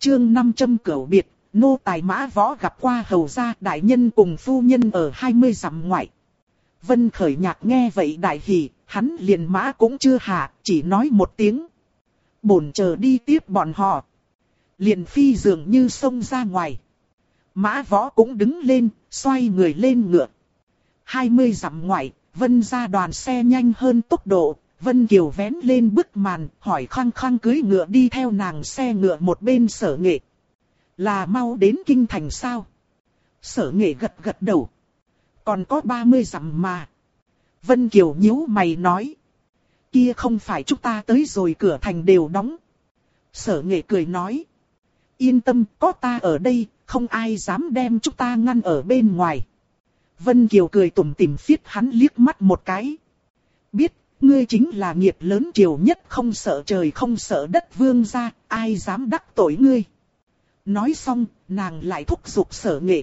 chương 500 cửu biệt, nô tài Mã Võ gặp qua hầu gia đại nhân cùng phu nhân ở 20 dặm ngoại. Vân Khởi Nhạc nghe vậy đại hỉ, hắn liền mã cũng chưa hạ, chỉ nói một tiếng. Bổn chờ đi tiếp bọn họ. Liền phi dường như xông ra ngoài. Mã Võ cũng đứng lên, xoay người lên ngựa. 20 dặm ngoại, Vân ra đoàn xe nhanh hơn tốc độ. Vân Kiều vén lên bức màn, hỏi khăng khăng cưới ngựa đi theo nàng xe ngựa một bên Sở Nghệ. Là mau đến kinh thành sao? Sở Nghệ gật gật đầu. Còn có 30 dặm mà. Vân Kiều nhíu mày nói. Kia không phải chúng ta tới rồi cửa thành đều đóng. Sở Nghệ cười nói. Yên tâm, có ta ở đây, không ai dám đem chúng ta ngăn ở bên ngoài. Vân Kiều cười tủm tỉm phiết hắn liếc mắt một cái. Biết, ngươi chính là nghiệp lớn triều nhất không sợ trời không sợ đất vương gia, ai dám đắc tội ngươi. Nói xong, nàng lại thúc giục Sở Nghệ.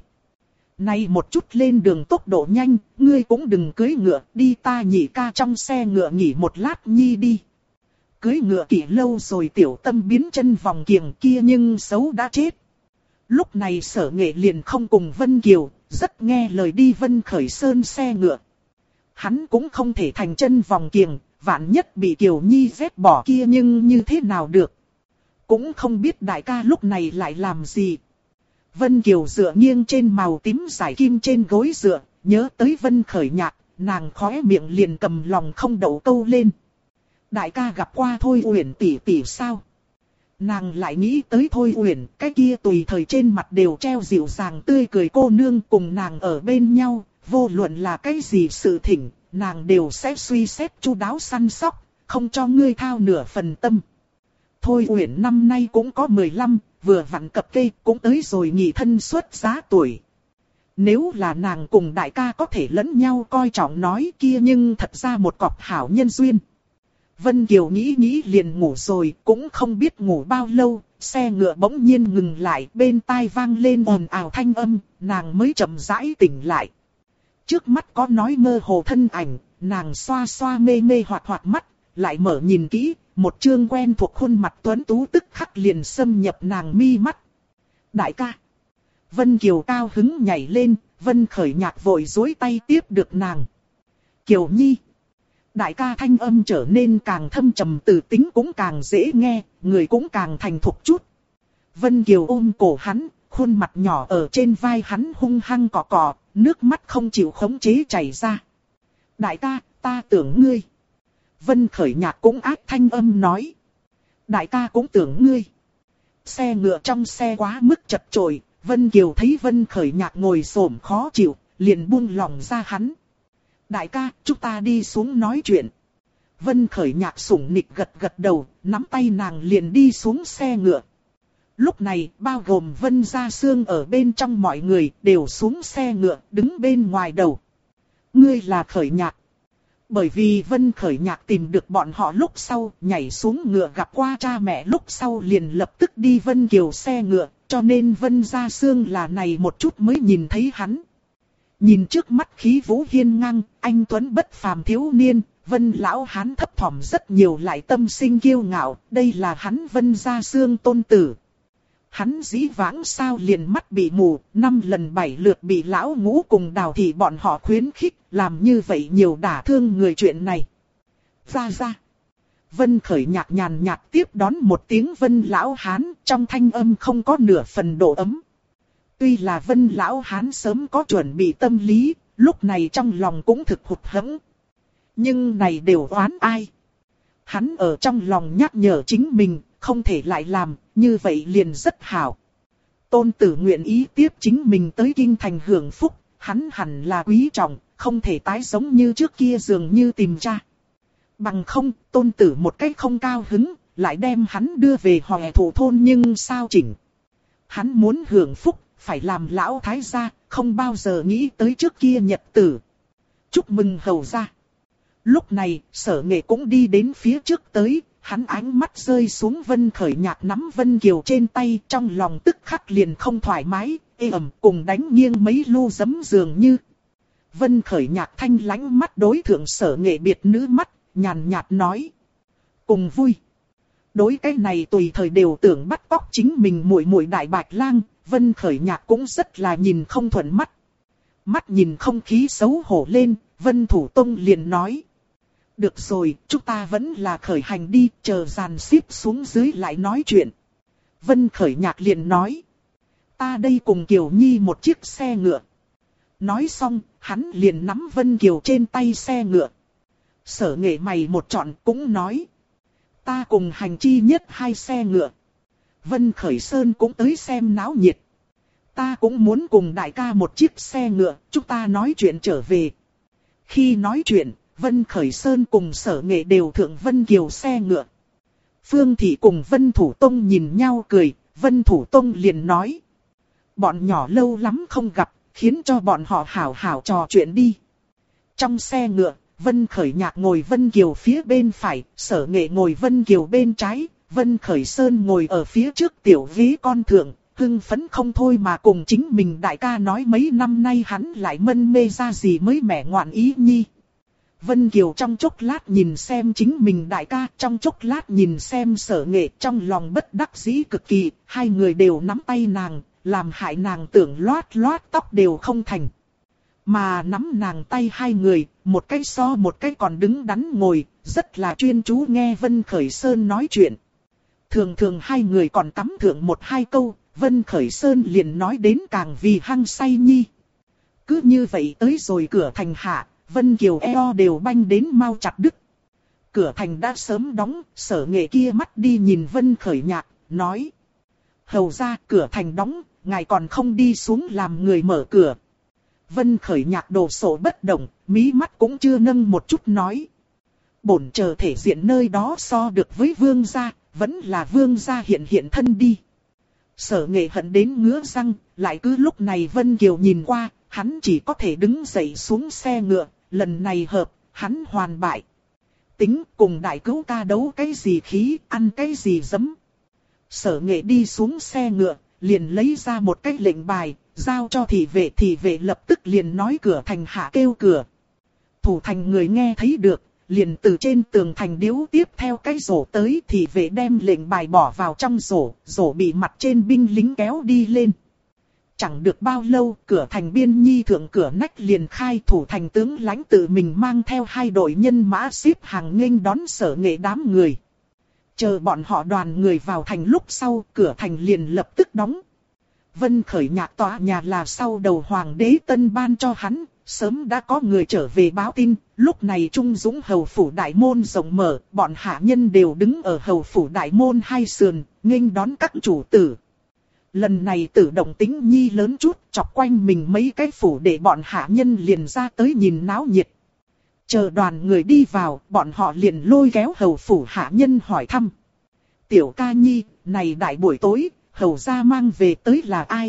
Này một chút lên đường tốc độ nhanh, ngươi cũng đừng cưỡi ngựa, đi ta nhị ca trong xe ngựa nghỉ một lát nhi đi. Cưỡi ngựa kỹ lâu rồi tiểu tâm biến chân vòng kiềng kia nhưng xấu đã chết. Lúc này Sở Nghệ liền không cùng Vân Kiều, rất nghe lời đi Vân Khởi Sơn xe ngựa. Hắn cũng không thể thành chân vòng kiềng, vạn nhất bị Kiều Nhi vét bỏ kia nhưng như thế nào được. Cũng không biết đại ca lúc này lại làm gì. Vân Kiều dựa nghiêng trên màu tím giải kim trên gối dựa, nhớ tới Vân Khởi Nhạc, nàng khóe miệng liền cầm lòng không đậu câu lên. Đại ca gặp qua Thôi Uyển tỷ tỷ sao? Nàng lại nghĩ tới Thôi Uyển, cái kia tùy thời trên mặt đều treo dịu dàng tươi cười cô nương cùng nàng ở bên nhau, vô luận là cái gì sự thỉnh, nàng đều sẽ suy xét chu đáo săn sóc, không cho ngươi thao nửa phần tâm. Thôi Uyển năm nay cũng có 15, vừa vặn cập kê cũng tới rồi nghỉ thân xuất giá tuổi. Nếu là nàng cùng đại ca có thể lẫn nhau coi trọng nói kia nhưng thật ra một cọc hảo nhân duyên. Vân Kiều nghĩ liền ngủ rồi, cũng không biết ngủ bao lâu, xe ngựa bỗng nhiên ngừng lại, bên tai vang lên ồn ào thanh âm, nàng mới chậm rãi tỉnh lại. Trước mắt có nói mơ hồ thân ảnh, nàng xoa xoa mê mê hoạt mắt, lại mở nhìn kỹ, một chương quen thuộc khuôn mặt tuấn tú tức khắc liền xâm nhập nàng mi mắt. Đại ca! Vân Kiều cao hứng nhảy lên, Vân Khởi Nhạc vội duỗi tay tiếp được nàng. Kiều Nhi! Đại ca thanh âm trở nên càng thâm trầm, từ tính cũng càng dễ nghe, người cũng càng thành thục chút. Vân Kiều ôm cổ hắn, khuôn mặt nhỏ ở trên vai hắn hung hăng cọ cọ, nước mắt không chịu khống chế chảy ra. Đại ca, ta tưởng ngươi. Vân Khởi Nhạc cũng ác thanh âm nói. Đại ca cũng tưởng ngươi. Xe ngựa trong xe quá mức chật chội, Vân Kiều thấy Vân Khởi Nhạc ngồi xổm khó chịu, liền buông lòng ra hắn. Đại ca, chúng ta đi xuống nói chuyện. Vân Khởi Nhạc sủng nịch gật gật đầu, nắm tay nàng liền đi xuống xe ngựa. Lúc này, bao gồm Vân Gia Sương ở bên trong mọi người đều xuống xe ngựa, đứng bên ngoài đầu. Ngươi là Khởi Nhạc. Bởi vì Vân Khởi Nhạc tìm được bọn họ lúc sau, nhảy xuống ngựa gặp qua cha mẹ lúc sau liền lập tức đi Vân Kiều xe ngựa, cho nên Vân Gia Sương là này một chút mới nhìn thấy hắn. Nhìn trước mắt khí vũ hiên ngang, anh tuấn bất phàm thiếu niên, Vân lão hán thấp thỏm rất nhiều lại tâm sinh kiêu ngạo, đây là hắn Vân Gia Sương tôn tử. Hắn dĩ vãng sao liền mắt bị mù, 5 lần 7 lượt bị lão ngũ cùng Đào Thị bọn họ khuyến khích, làm như vậy nhiều đả thương người chuyện này. Ra. Vân Khởi Nhạc nhàn nhạt tiếp đón một tiếng Vân lão hán, trong thanh âm không có nửa phần độ ấm. Tuy là Vân lão hán sớm có chuẩn bị tâm lý, lúc này trong lòng cũng thực hụt hẫng. Nhưng này đều oán ai? Hắn ở trong lòng nhắc nhở chính mình, không thể lại làm, như vậy liền rất hảo. Tôn tử nguyện ý tiếp chính mình tới kinh thành hưởng phúc, hắn hẳn là quý trọng, không thể tái giống như trước kia dường như tìm cha. Bằng không, tôn tử một cách không cao hứng, lại đem hắn đưa về Hòe Thủ thôn nhưng sao chỉnh. Hắn muốn hưởng phúc, phải làm lão thái gia, không bao giờ nghĩ tới trước kia nhật tử. Chúc mừng hầu gia. Lúc này, Sở Nghệ cũng đi đến phía trước tới, hắn ánh mắt rơi xuống Vân Khởi Nhạc nắm Vân Kiều trên tay, trong lòng tức khắc liền không thoải mái, ê ẩm cùng đánh nghiêng mấy lu giấm dường như. Vân Khởi Nhạc thanh lãnh mắt đối thượng Sở Nghệ biệt nữ mắt, nhàn nhạt nói. Cùng vui. Đối cái này tùy thời đều tưởng bắt cóc chính mình muội muội Đại Bạch Lang, Vân Khởi Nhạc cũng rất là nhìn không thuận mắt. Mắt nhìn không khí xấu hổ lên, Vân Thủ Tông liền nói. Được rồi, chúng ta vẫn là khởi hành đi, chờ dàn xếp xuống dưới lại nói chuyện. Vân Khởi Nhạc liền nói. Ta đây cùng Kiều Nhi một chiếc xe ngựa. Nói xong, hắn liền nắm Vân Kiều trên tay xe ngựa. Sở Nghệ mày một trọn cũng nói. Ta cùng hành chi nhất 2 xe ngựa. Vân Khởi Sơn cũng tới xem náo nhiệt. Ta cũng muốn cùng đại ca một chiếc xe ngựa, chúng ta nói chuyện trở về. Khi nói chuyện, Vân Khởi Sơn cùng Sở Nghệ đều thượng Vân Kiều xe ngựa. Phương Thị cùng Vân Thủ Tông nhìn nhau cười, Vân Thủ Tông liền nói. Bọn nhỏ lâu lắm không gặp, khiến cho bọn họ hảo hảo trò chuyện đi. Trong xe ngựa, Vân Khởi Nhạc ngồi Vân Kiều phía bên phải, Sở Nghệ ngồi Vân Kiều bên trái, Vân Khởi Sơn ngồi ở phía trước tiểu ghế con thượng, hưng phấn không thôi mà cùng chính mình đại ca nói mấy năm nay hắn lại mân mê ra gì mới mẻ ngoạn ý nhi. Vân Kiều trong chốc lát nhìn xem chính mình đại ca, trong chốc lát nhìn xem Sở Nghệ, trong lòng bất đắc dĩ cực kỳ, hai người đều nắm tay nàng, làm hại nàng tưởng loát loát tóc đều không thành. Mà nắm nàng tay hai người, một cái so một cái còn đứng đắn ngồi, rất là chuyên chú nghe Vân Khởi Sơn nói chuyện. Thường thường hai người còn tắm thượng 1-2 câu, Vân Khởi Sơn liền nói đến càng vì hăng say nhi. Cứ như vậy tới rồi cửa thành hạ, Vân Kiều eo đều banh đến mau chặt đứt. Cửa thành đã sớm đóng, Sở Nghệ kia mắt đi nhìn Vân Khởi Nhạc, nói. Hầu ra cửa thành đóng, ngài còn không đi xuống làm người mở cửa. Vân Khởi Nhạc đồ sộ bất động, mí mắt cũng chưa nâng một chút nói. Bổn chờ thể diện nơi đó so được với vương gia, vẫn là vương gia hiện thân đi. Sở Nghệ hận đến ngứa răng, lại cứ lúc này Vân Kiều nhìn qua, hắn chỉ có thể đứng dậy xuống xe ngựa, lần này hợp, hắn hoàn bại. Tính cùng đại cứu ca đấu cái gì khí, ăn cái gì giấm. Sở Nghệ đi xuống xe ngựa, liền lấy ra một cái lệnh bài, giao cho thị vệ lập tức liền nói cửa thành hạ kêu cửa. Thủ thành người nghe thấy được, liền từ trên tường thành điếu tiếp theo cái rổ tới, thị vệ đem lệnh bài bỏ vào trong rổ bị mặt trên binh lính kéo đi lên. Chẳng được bao lâu, cửa thành biên nhi thượng cửa nách liền khai, thủ thành tướng lãnh tự mình mang theo 2 đội nhân mã xếp hàng nghênh đón Sở Nghệ đám người. Chờ bọn họ đoàn người vào thành lúc sau, cửa thành liền lập tức đóng. Vân Khởi Nhạc tòa nhà là sau đầu hoàng đế tân ban cho hắn, sớm đã có người trở về báo tin, lúc này Trung Dũng hầu phủ đại môn rộng mở, bọn hạ nhân đều đứng ở hầu phủ đại môn hai sườn, nghênh đón các chủ tử. Lần này Tử động tính nhi lớn chút, chọc quanh mình mấy cái phủ để bọn hạ nhân liền ra tới nhìn náo nhiệt. Chờ đoàn người đi vào, bọn họ liền lôi kéo hầu phủ hạ nhân hỏi thăm. Tiểu ca nhi, này đại buổi tối, hầu gia mang về tới là ai?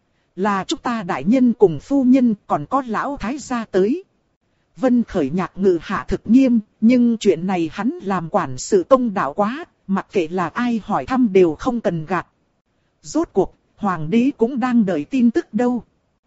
Là chúng ta đại nhân cùng phu nhân, còn có lão thái gia tới. Vân Khởi Nhạc ngự hạ thực nghiêm, nhưng chuyện này hắn làm quản sự công đạo quá, mặc kệ là ai hỏi thăm đều không cần gạt. Rốt cuộc, hoàng đế cũng đang đợi tin tức đâu.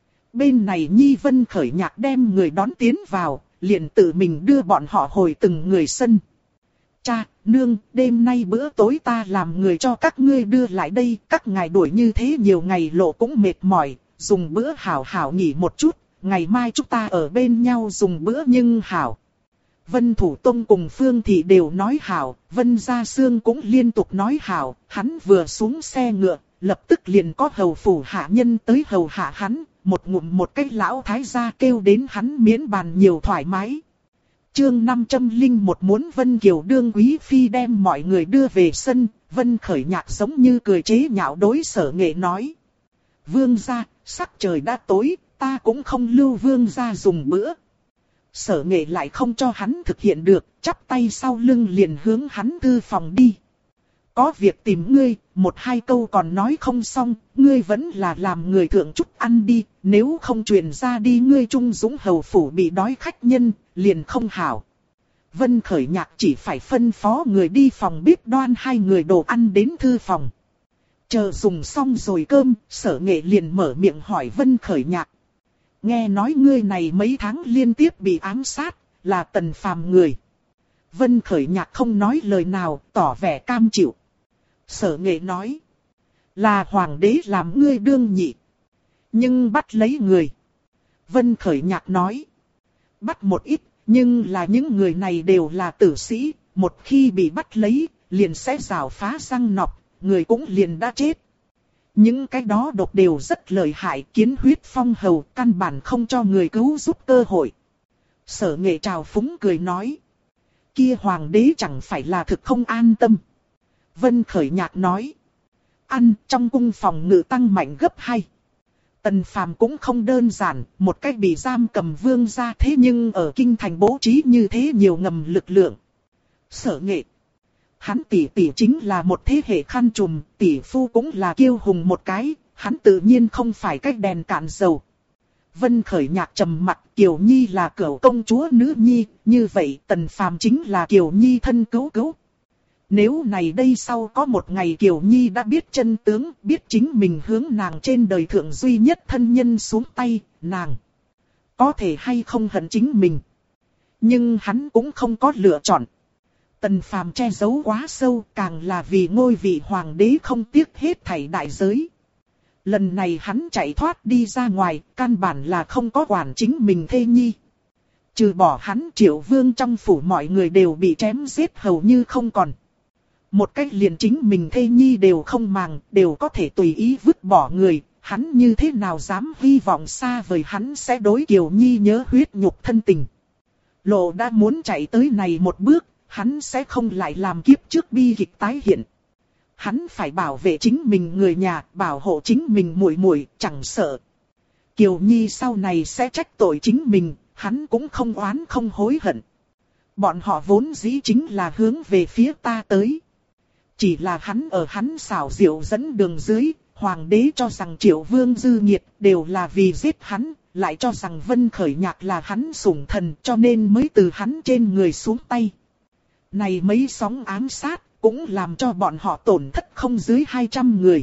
Bên này Nhi Vân Khởi Nhạc đem người đón tiến vào, liền tự mình đưa bọn họ hồi từng người sân. Cha, nương, đêm nay bữa tối ta làm người cho các ngươi đưa lại đây, các ngài đuổi như thế nhiều ngày lộ cũng mệt mỏi, dùng bữa hảo hảo nghỉ một chút, ngày mai chúng ta ở bên nhau dùng bữa nhưng hảo. Vân Thủ Tông cùng Phương Thị đều nói hảo, Vân Gia Sương cũng liên tục nói hảo, hắn vừa xuống xe ngựa, lập tức liền có hầu phủ hạ nhân tới hầu hạ hắn, một ngụm một cái lão thái gia kêu đến hắn miễn bàn nhiều thoải mái. Chương 501 muốn Vân Kiều đương quý phi đem mọi người đưa về sân, Vân Khởi Nhạc giống như cười chế nhạo đối Sở Nghệ nói. Vương gia, sắc trời đã tối, ta cũng không lưu vương gia dùng bữa. Sở Nghệ lại không cho hắn thực hiện được, chắp tay sau lưng liền hướng hắn thư phòng đi. Có việc tìm ngươi, 1-2 câu còn nói không xong, ngươi vẫn là làm người thượng chút ăn đi, nếu không truyền ra đi ngươi Trung Dũng hầu phủ bị đói khách nhân, liền không hảo. Vân Khởi Nhạc chỉ phải phân phó người đi phòng bếp đoan 2 người đồ ăn đến thư phòng. Chờ dùng xong rồi cơm, Sở Nghệ liền mở miệng hỏi Vân Khởi Nhạc. Nghe nói ngươi này mấy tháng liên tiếp bị ám sát, là Tần Phàm người. Vân Khởi Nhạc không nói lời nào, tỏ vẻ cam chịu. Sở Nghệ nói. Là hoàng đế làm ngươi đương nhị. Nhưng bắt lấy người. Vân Khởi Nhạc nói. Bắt một ít, nhưng là những người này đều là tử sĩ. Một khi bị bắt lấy, liền sẽ rào phá răng nọc, người cũng liền đã chết. Những cái đó độc đều rất lợi hại, kiến huyết phong hầu, căn bản không cho người cứu giúp cơ hội. Sở Nghệ trào phúng cười nói. Kia hoàng đế chẳng phải là thực không an tâm. Vân Khởi Nhạc nói. Ăn trong cung phòng ngự tăng mạnh gấp 2. Tần Phàm cũng không đơn giản, một cách bị giam cầm vương gia thế nhưng ở kinh thành bố trí như thế nhiều ngầm lực lượng. Sở Nghệ. Hắn tỷ tỷ chính là một thế hệ khăn trùm, tỷ phu cũng là kiêu hùng một cái, hắn tự nhiên không phải cách đèn cạn dầu. Vân Khởi Nhạc trầm mặt, Kiều Nhi là cửu công chúa nữ nhi, như vậy Tần Phàm chính là Kiều Nhi thân cứu cứu. Nếu này đây sau có một ngày Kiều Nhi đã biết chân tướng, biết chính mình hướng nàng trên đời thượng duy nhất thân nhân xuống tay, nàng có thể hay không hận chính mình. Nhưng hắn cũng không có lựa chọn. Tần Phàm che giấu quá sâu, càng là vì ngôi vị hoàng đế không tiếc hết thảy đại giới. Lần này hắn chạy thoát đi ra ngoài, căn bản là không có quản chính mình thê nhi. Trừ bỏ hắn, Triệu Vương trong phủ mọi người đều bị chém giết hầu như không còn. Một cách liền chính mình thê nhi đều không màng, đều có thể tùy ý vứt bỏ người, hắn như thế nào dám hy vọng xa vời hắn sẽ đối Kiều Nhi nhớ huyết nhục thân tình. Lộ đã muốn chạy tới này một bước, hắn sẽ không lại làm kiếp trước bi kịch tái hiện. Hắn phải bảo vệ chính mình người nhà, bảo hộ chính mình muội muội, chẳng sợ Kiều Nhi sau này sẽ trách tội chính mình, hắn cũng không oán không hối hận. Bọn họ vốn dĩ chính là hướng về phía ta tới. Chỉ là hắn ở hắn xảo diệu dẫn đường dưới, hoàng đế cho rằng Triệu Vương dư nghiệt đều là vì giết hắn, lại cho rằng Vân Khởi Nhạc là hắn sủng thần cho nên mới từ hắn trên người xuống tay. Này mấy sóng ám sát cũng làm cho bọn họ tổn thất không dưới 200 người.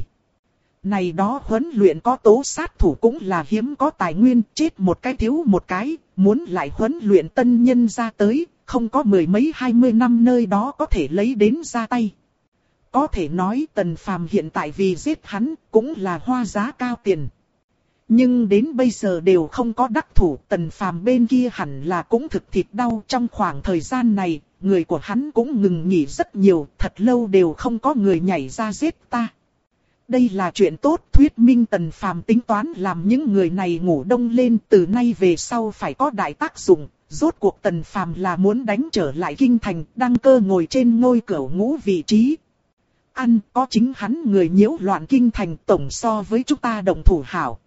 Này đó huấn luyện có tố sát thủ cũng là hiếm có tài nguyên, chết một cái thiếu một cái, muốn lại huấn luyện tân nhân ra tới, không có mười mấy 20 năm nơi đó có thể lấy đến ra tay. Có thể nói Tần Phàm hiện tại vì giết hắn cũng là hoa giá cao tiền. Nhưng đến bây giờ đều không có đắc thủ, Tần Phàm bên kia hẳn là cũng thực thịt đau. Trong khoảng thời gian này, người của hắn cũng ngừng nghỉ rất nhiều, thật lâu đều không có người nhảy ra giết ta. Đây là chuyện tốt, thuyết minh Tần Phàm tính toán làm những người này ngủ đông lên, từ nay về sau phải có đại tác dụng. Rốt cuộc Tần Phàm là muốn đánh trở lại kinh thành, đăng cơ ngồi trên ngôi cửu ngũ vị trí. Ăn có chính hắn người nhiễu loạn kinh thành tổng so với chúng ta đồng thủ hảo.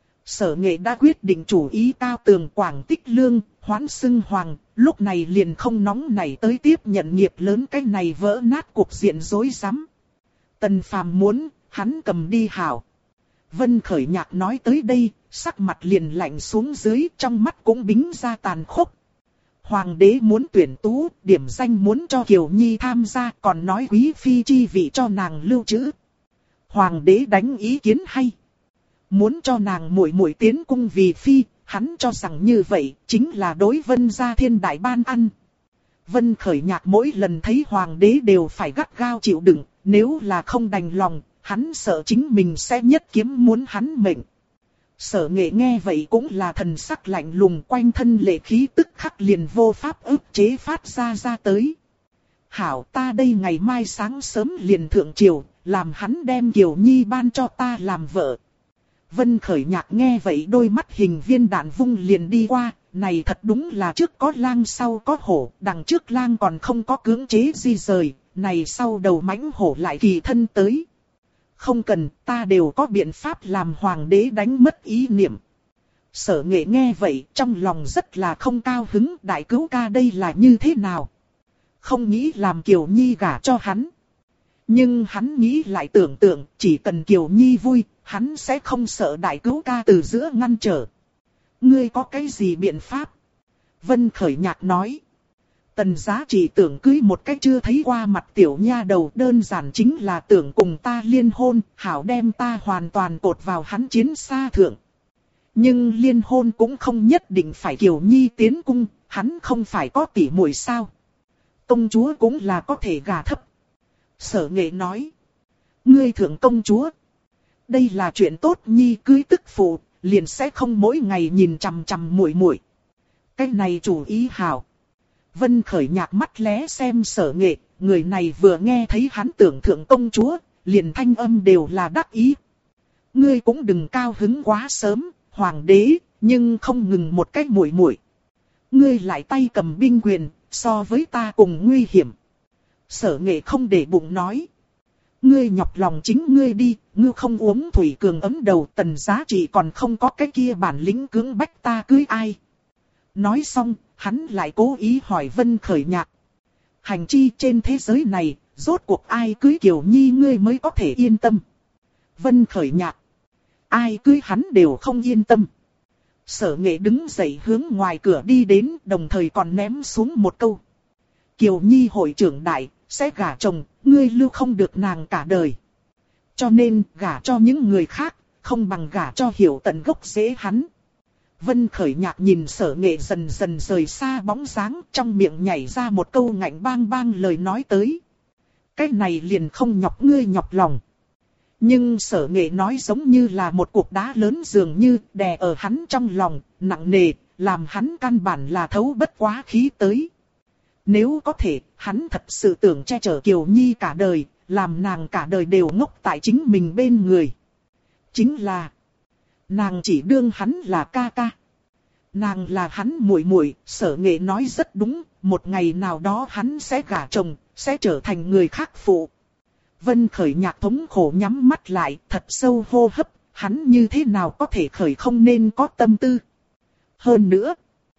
Sở Nghệ đã quyết định chủ ý cao tường Quảng Tích Lương, hoán xưng hoàng, lúc này liền không nóng nảy tới tiếp nhận nghiệp lớn cái này vỡ nát cuộc diện rối rắm. Tần Phàm muốn, hắn cầm đi hảo. Vân Khởi Nhạc nói tới đây, sắc mặt liền lạnh xuống dưới, trong mắt cũng bính ra tàn khốc. Hoàng đế muốn tuyển tú, điểm danh muốn cho Kiều Nhi tham gia, còn nói quý phi chi vị cho nàng lưu trữ. Hoàng đế đánh ý kiến hay. Muốn cho nàng muội muội tiến cung vì phi, hắn cho rằng như vậy chính là đối Vân gia thiên đại ban ăn. Vân Khởi Nhạc mỗi lần thấy hoàng đế đều phải gắt gao chịu đựng, nếu là không đành lòng, hắn sợ chính mình sẽ nhất kiếm muốn hắn mệnh. Sở Nghệ nghe vậy cũng là thần sắc lạnh lùng, quanh thân lệ khí tức khắc liền vô pháp ức chế phát ra tới. Hảo, ta đây ngày mai sáng sớm liền thượng triều, làm hắn đem Kiều Nhi ban cho ta làm vợ. Vân Khởi Nhạc nghe vậy đôi mắt hình viên đạn vung liền đi qua, này thật đúng là trước có lang sau có hổ, đằng trước lang còn không có cưỡng chế di rời, này sau đầu mãnh hổ lại kỳ thân tới. Không cần, ta đều có biện pháp làm hoàng đế đánh mất ý niệm. Sở Nghệ nghe vậy trong lòng rất là không cao hứng, đại cứu ca đây là như thế nào? Không nghĩ làm Kiều Nhi gả cho hắn. Nhưng hắn nghĩ lại tưởng tượng, chỉ cần Kiều Nhi vui, hắn sẽ không sợ đại cứu ca từ giữa ngăn trở. Ngươi có cái gì biện pháp? Vân Khởi Nhạc nói. Tần Giá chỉ tưởng cưới một cách chưa thấy qua mặt tiểu nha đầu, đơn giản chính là tưởng cùng ta liên hôn, hảo đem ta hoàn toàn cột vào hắn chiến xa thượng. Nhưng liên hôn cũng không nhất định phải Kiều Nhi tiến cung, hắn không phải có tỷ muội sao? Công chúa cũng là có thể gả thấp. Sở Nghệ nói. Ngươi thượng công chúa. Đây là chuyện tốt nhi, cưới tức phụ, liền sẽ không mỗi ngày nhìn chằm chằm muội muội. Cái này chủ ý hảo. Vân Khởi Nhạc mắt lé xem Sở Nghệ, người này vừa nghe thấy hắn tưởng thượng công chúa, liền thanh âm đều là đắc ý. Ngươi cũng đừng cao hứng quá sớm, hoàng đế, nhưng không ngừng một cách muội muội. Ngươi lại tay cầm binh quyền, so với ta cùng nguy hiểm. Sở Nghệ không để bụng nói. Ngươi nhọc lòng chính ngươi đi, ngươi không uống thủy cường ấm đầu, Tần Giá Trị còn không có cái kia bản lĩnh cưỡng bách ta cưới ai. Nói xong, hắn lại cố ý hỏi Vân Khởi Nhạc. Hành chi trên thế giới này, rốt cuộc ai cưới Kiều Nhi ngươi mới có thể yên tâm. Vân Khởi Nhạc. Ai cưới hắn đều không yên tâm. Sở Nghệ đứng dậy hướng ngoài cửa đi đến, đồng thời còn ném xuống một câu. Kiều Nhi hội trưởng đại, sẽ gả chồng, ngươi lưu không được nàng cả đời. Cho nên, gả cho những người khác, không bằng gả cho hiểu tận gốc rễ hắn. Vân Khởi Nhạc nhìn Sở Nghệ dần dần rời xa bóng dáng, trong miệng nhảy ra một câu ngạnh bang bang lời nói tới. Cái này liền không nhọc ngươi nhọc lòng. Nhưng Sở Nghệ nói giống như là một cục đá lớn dường như đè ở hắn trong lòng, nặng nề, làm hắn căn bản là thấu bất quá khí tới. Nếu có thể, hắn thật sự tưởng che chở Kiều Nhi cả đời, làm nàng cả đời đều ngốc tại chính mình bên người. Chính là, nàng chỉ đương hắn là ca ca. Nàng là hắn muội muội, Sở Nghệ nói rất đúng, một ngày nào đó hắn sẽ gả chồng, sẽ trở thành người khác phụ. Vân Khởi Nhạc thống khổ nhắm mắt lại, thật sâu hô hấp, hắn như thế nào có thể khởi không nên có tâm tư. Hơn nữa,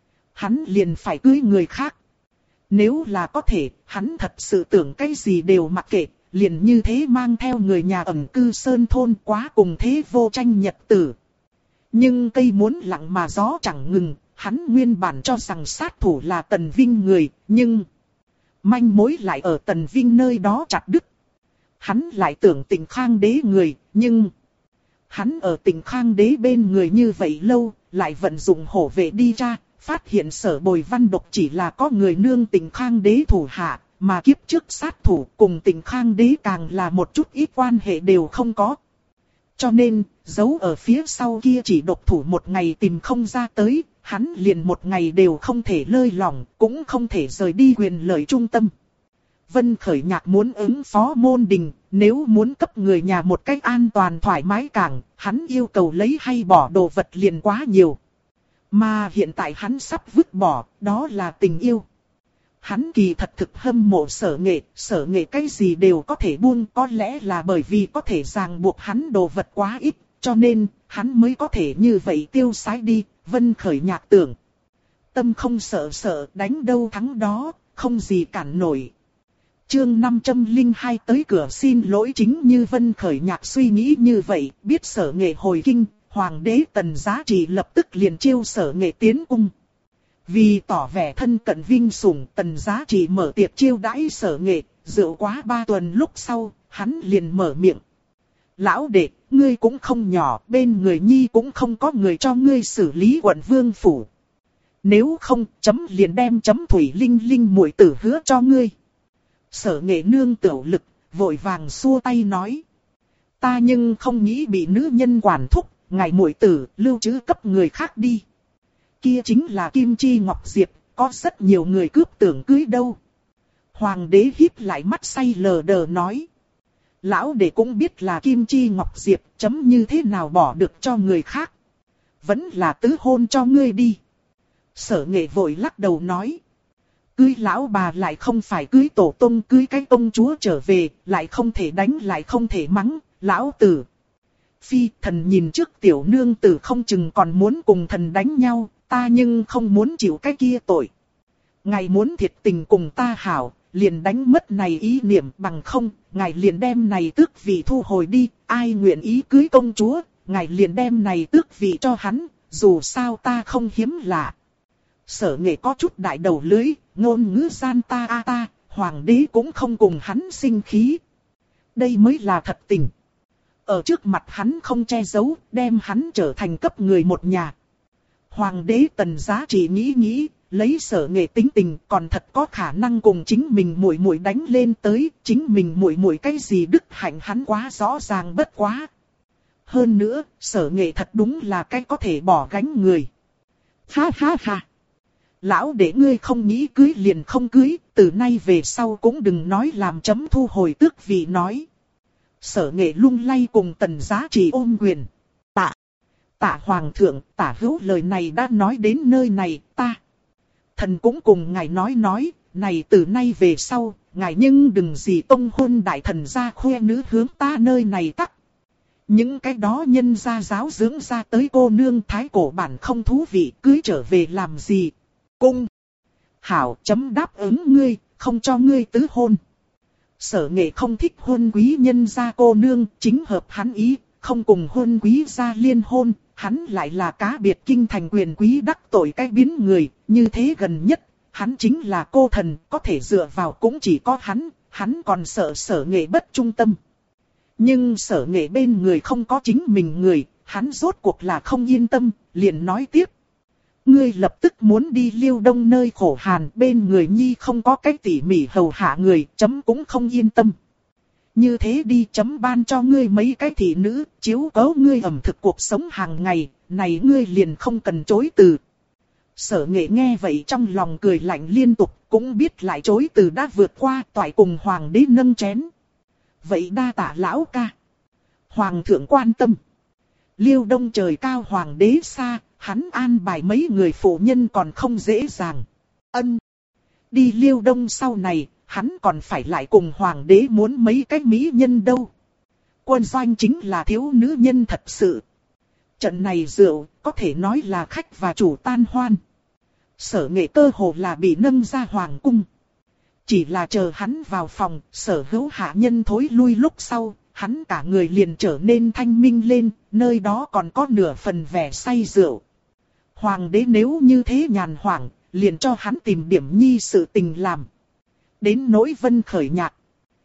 hắn liền phải cưới người khác. Nếu là có thể, hắn thật sự tưởng cái gì đều mặc kệ, liền như thế mang theo người nhà ẩn cư sơn thôn quá cùng thế vô tranh nhật tử. Nhưng cây muốn lặng mà gió chẳng ngừng, hắn nguyên bản cho rằng sát thủ là Tần Vinh người, nhưng manh mối lại ở Tần Vinh nơi đó chặt đứt. Hắn lại tưởng Tịnh Khang Đế người, nhưng hắn ở Tịnh Khang Đế bên người như vậy lâu, lại vận dụng hổ vệ đi ra, phát hiện Sở Bồi Văn Độc chỉ là có người nương Tịnh Khang Đế thủ hạ, mà kiếp trước sát thủ cùng Tịnh Khang Đế càng là một chút ít quan hệ đều không có. Cho nên, giấu ở phía sau kia chỉ độc thủ một ngày tìm không ra tới, hắn liền một ngày đều không thể lơi lỏng, cũng không thể rời đi quyền lợi trung tâm. Vân Khởi Nhạc muốn ứng phó môn đình, nếu muốn cấp người nhà một cách an toàn thoải mái càng, hắn yêu cầu lấy hay bỏ đồ vật liền quá nhiều. Mà hiện tại hắn sắp vứt bỏ, đó là tình yêu. Hắn kỳ thật thực hâm mộ Sở Nghệ cái gì đều có thể buông, có lẽ là bởi vì có thể ràng buộc hắn đồ vật quá ít, cho nên hắn mới có thể như vậy tiêu sái đi. Vân Khởi Nhạc tưởng, tâm không sợ đánh đâu thắng đó, không gì cản nổi. Chương 502 tới cửa xin lỗi. Chính như Vân Khởi Nhạc suy nghĩ như vậy, biết Sở Nghệ hồi kinh, Hoàng đế Tần Giá Trị lập tức liền chiêu Sở Nghệ tiến cung. Vì tỏ vẻ thân cận vinh sủng, Tần Giá Trị mở tiệc chiêu đãi Sở Nghệ, rượu quá 3 tuần lúc sau, hắn liền mở miệng. Lão đệ, ngươi cũng không nhỏ, bên người nhi cũng không có người cho ngươi xử lý quận vương phủ. Nếu không, chấm liền đem chấm Thủy Linh Linh muội tử hứa cho ngươi. Sở Nghệ nương tiểu lực, vội vàng xua tay nói. Ta nhưng không nghĩ bị nữ nhân quản thúc, ngài muội tử lưu trữ cấp người khác đi. Kia chính là Kim Chi Ngọc Diệp, có rất nhiều người cướp tưởng cưới đâu. Hoàng đế híp lại mắt say lờ đờ nói. Lão đệ cũng biết là Kim Chi Ngọc Diệp, chấm như thế nào bỏ được cho người khác. Vẫn là tứ hôn cho ngươi đi. Sở Nghệ vội lắc đầu nói. Cưới lão bà lại không phải cưới tổ tông, cưới cái công chúa trở về, lại không thể đánh lại không thể mắng, lão tử. Phi thần nhìn trước tiểu nương tử không chừng còn muốn cùng thần đánh nhau, ta nhưng không muốn chịu cái kia tội. Ngài muốn thiệt tình cùng ta hảo, liền đánh mất này ý niệm, bằng không, ngài liền đem này tước vị thu hồi đi, ai nguyện ý cưới công chúa, ngài liền đem này tước vị cho hắn, dù sao ta không hiếm lạ. Sở Nghệ có chút đại đầu lưới, ngôn ngữ gian ta, hoàng đế cũng không cùng hắn sinh khí. Đây mới là thật tình. Ở trước mặt hắn không che giấu, đem hắn trở thành cấp người một nhà. Hoàng đế Tần Giá Trị nghĩ, lấy Sở Nghệ tính tình còn thật có khả năng cùng chính mình muội muội đánh lên tới, chính mình muội muội cái gì đức hạnh hắn quá rõ ràng bất quá. Hơn nữa, Sở Nghệ thật đúng là cái có thể bỏ gánh người. Ha ha ha. Lão để ngươi không nghĩ cưới liền không cưới, từ nay về sau cũng đừng nói làm chấm thu hồi tước vị nói. Sở Nghệ lung lay cùng Tần Giá Trị ôm quyền. Tạ Hoàng thượng, Tả hữu lời này đã nói đến nơi này, ta. Thần cũng cùng ngài nói, này từ nay về sau, ngài nhưng đừng gì tông hôn đại thần ra khoe nữ hướng ta nơi này tắc. Những cái đó nhân gia giáo dưỡng ra tới cô nương thái cổ bản không thú vị, cưới trở về làm gì. Cung. Hảo chấm đáp ứng ngươi, không cho ngươi tứ hôn. Sở Nghệ không thích hôn quý nhân gia cô nương, chính hợp hắn ý, không cùng hôn quý gia liên hôn, hắn lại là cá biệt kinh thành quyền quý đắc tội cái biến người, như thế gần nhất, hắn chính là cô thần, có thể dựa vào cũng chỉ có hắn còn sợ Sở Nghệ bất trung tâm. Nhưng Sở Nghệ bên người không có chính mình người, hắn rốt cuộc là không yên tâm, liền nói tiếp. Ngươi lập tức muốn đi Liêu Đông nơi khổ hàn, bên người nhi không có cách tỉ mỉ hầu hạ người, chấm cũng không yên tâm. Như thế đi chấm ban cho ngươi mấy cái thị nữ, chiếu cố ngươi ẩm thực cuộc sống hàng ngày, này ngươi liền không cần chối từ. Sở Nghệ nghe vậy trong lòng cười lạnh liên tục, cũng biết lại chối từ đã vượt qua, toại cùng hoàng đế nâng chén. Vậy đa tạ lão ca. Hoàng thượng quan tâm. Liêu Đông trời cao hoàng đế xa, hắn an bài mấy người phụ nhân còn không dễ dàng. Ân. Đi Liêu Đông sau này, hắn còn phải lại cùng hoàng đế muốn mấy cái mỹ nhân đâu. Quân doanh chính là thiếu nữ nhân thật sự. Trận này rượu, có thể nói là khách và chủ tan hoan. Sở Nghệ cơ hồ là bị nâng ra hoàng cung. Chỉ là chờ hắn vào phòng, sở hữu hạ nhân thối lui lúc sau, hắn cả người liền trở nên thanh minh lên, nơi đó còn có nửa phần vẻ say rượu. Hoàng đế nếu như thế nhàn hoảng, liền cho hắn tìm điểm nhi sự tình làm. Đến nỗi Vân Khởi Nhạc.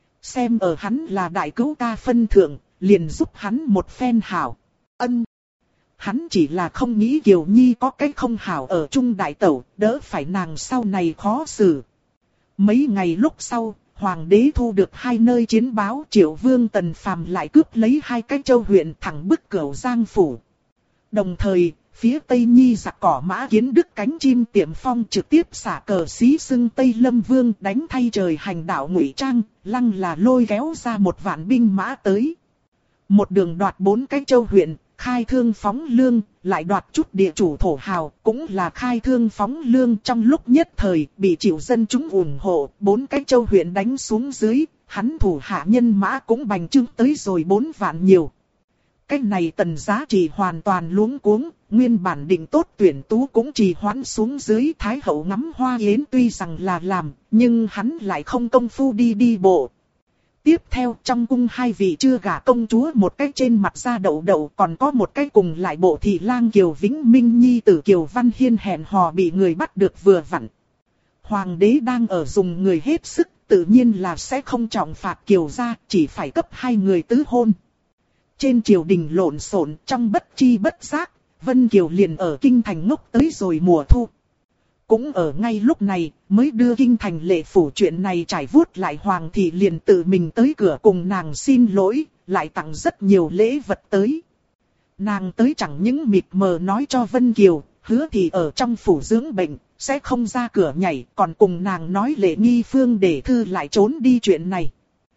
Xem ở hắn là đại cứu ca phân thượng, liền giúp hắn một phen hảo. Ân. Hắn chỉ là không nghĩ Kiều Nhi có cái không hảo ở chung đại tẩu, đỡ phải nàng sau này khó xử. Mấy ngày lúc sau, hoàng đế thu được hai nơi chiến báo, Triệu Vương Tần Phàm lại cướp lấy hai cái châu huyện thẳng bức Cửu Giang phủ. Đồng thời, phía Tây Nhi giặc cỏ Mã Kiến Đức cánh chim tiệm phong trực tiếp xả cờ xí xưng Tây Lâm Vương đánh thay trời hành đạo ngụy trang, lăng là lôi kéo ra 1.000 binh mã tới. Một đường đoạt 4 cái châu huyện, khai thương phóng lương, lại đoạt chút địa chủ thổ hào, cũng là khai thương phóng lương. Trong lúc nhất thời bị chịu dân chúng ủng hộ, 4 cái châu huyện đánh xuống dưới, hắn thủ hạ nhân mã cũng bành trướng tới rồi 4 vạn nhiều. Cái này Tần Giá Trị hoàn toàn luống cuống, nguyên bản định tốt tuyển tú cũng trì hoãn xuống dưới. Thái hậu ngắm hoa yến tuy rằng là làm, nhưng hắn lại không công phu đi bộ. Tiếp theo trong cung hai vị chưa gả công chúa, một cái trên mặt da đậu đậu, còn có một cái cùng lại bộ thị lang Kiều Vĩnh Minh nhi tử Kiều Văn Hiên hẹn hò bị người bắt được vừa vặn. Hoàng đế đang ở dùng người hết sức, tự nhiên là sẽ không trọng phạt Kiều gia, chỉ phải cấp hai người tứ hôn. Trên triều đình lộn xộn, trong bất chi bất giác, Vân Kiều liền ở kinh thành ngốc tới rồi mùa thu. Cũng ở ngay lúc này, mới đưa kinh thành lệ phủ chuyện này trải vuốt lại, hoàng thị liền tự mình tới cửa cùng nàng xin lỗi, lại tặng rất nhiều lễ vật tới. Nàng tới chẳng những mịt mờ nói cho Vân Kiều, hứa thì ở trong phủ dưỡng bệnh, sẽ không ra cửa nhảy, còn cùng nàng nói Lệ Nghi Phương để thư lại trốn đi chuyện này.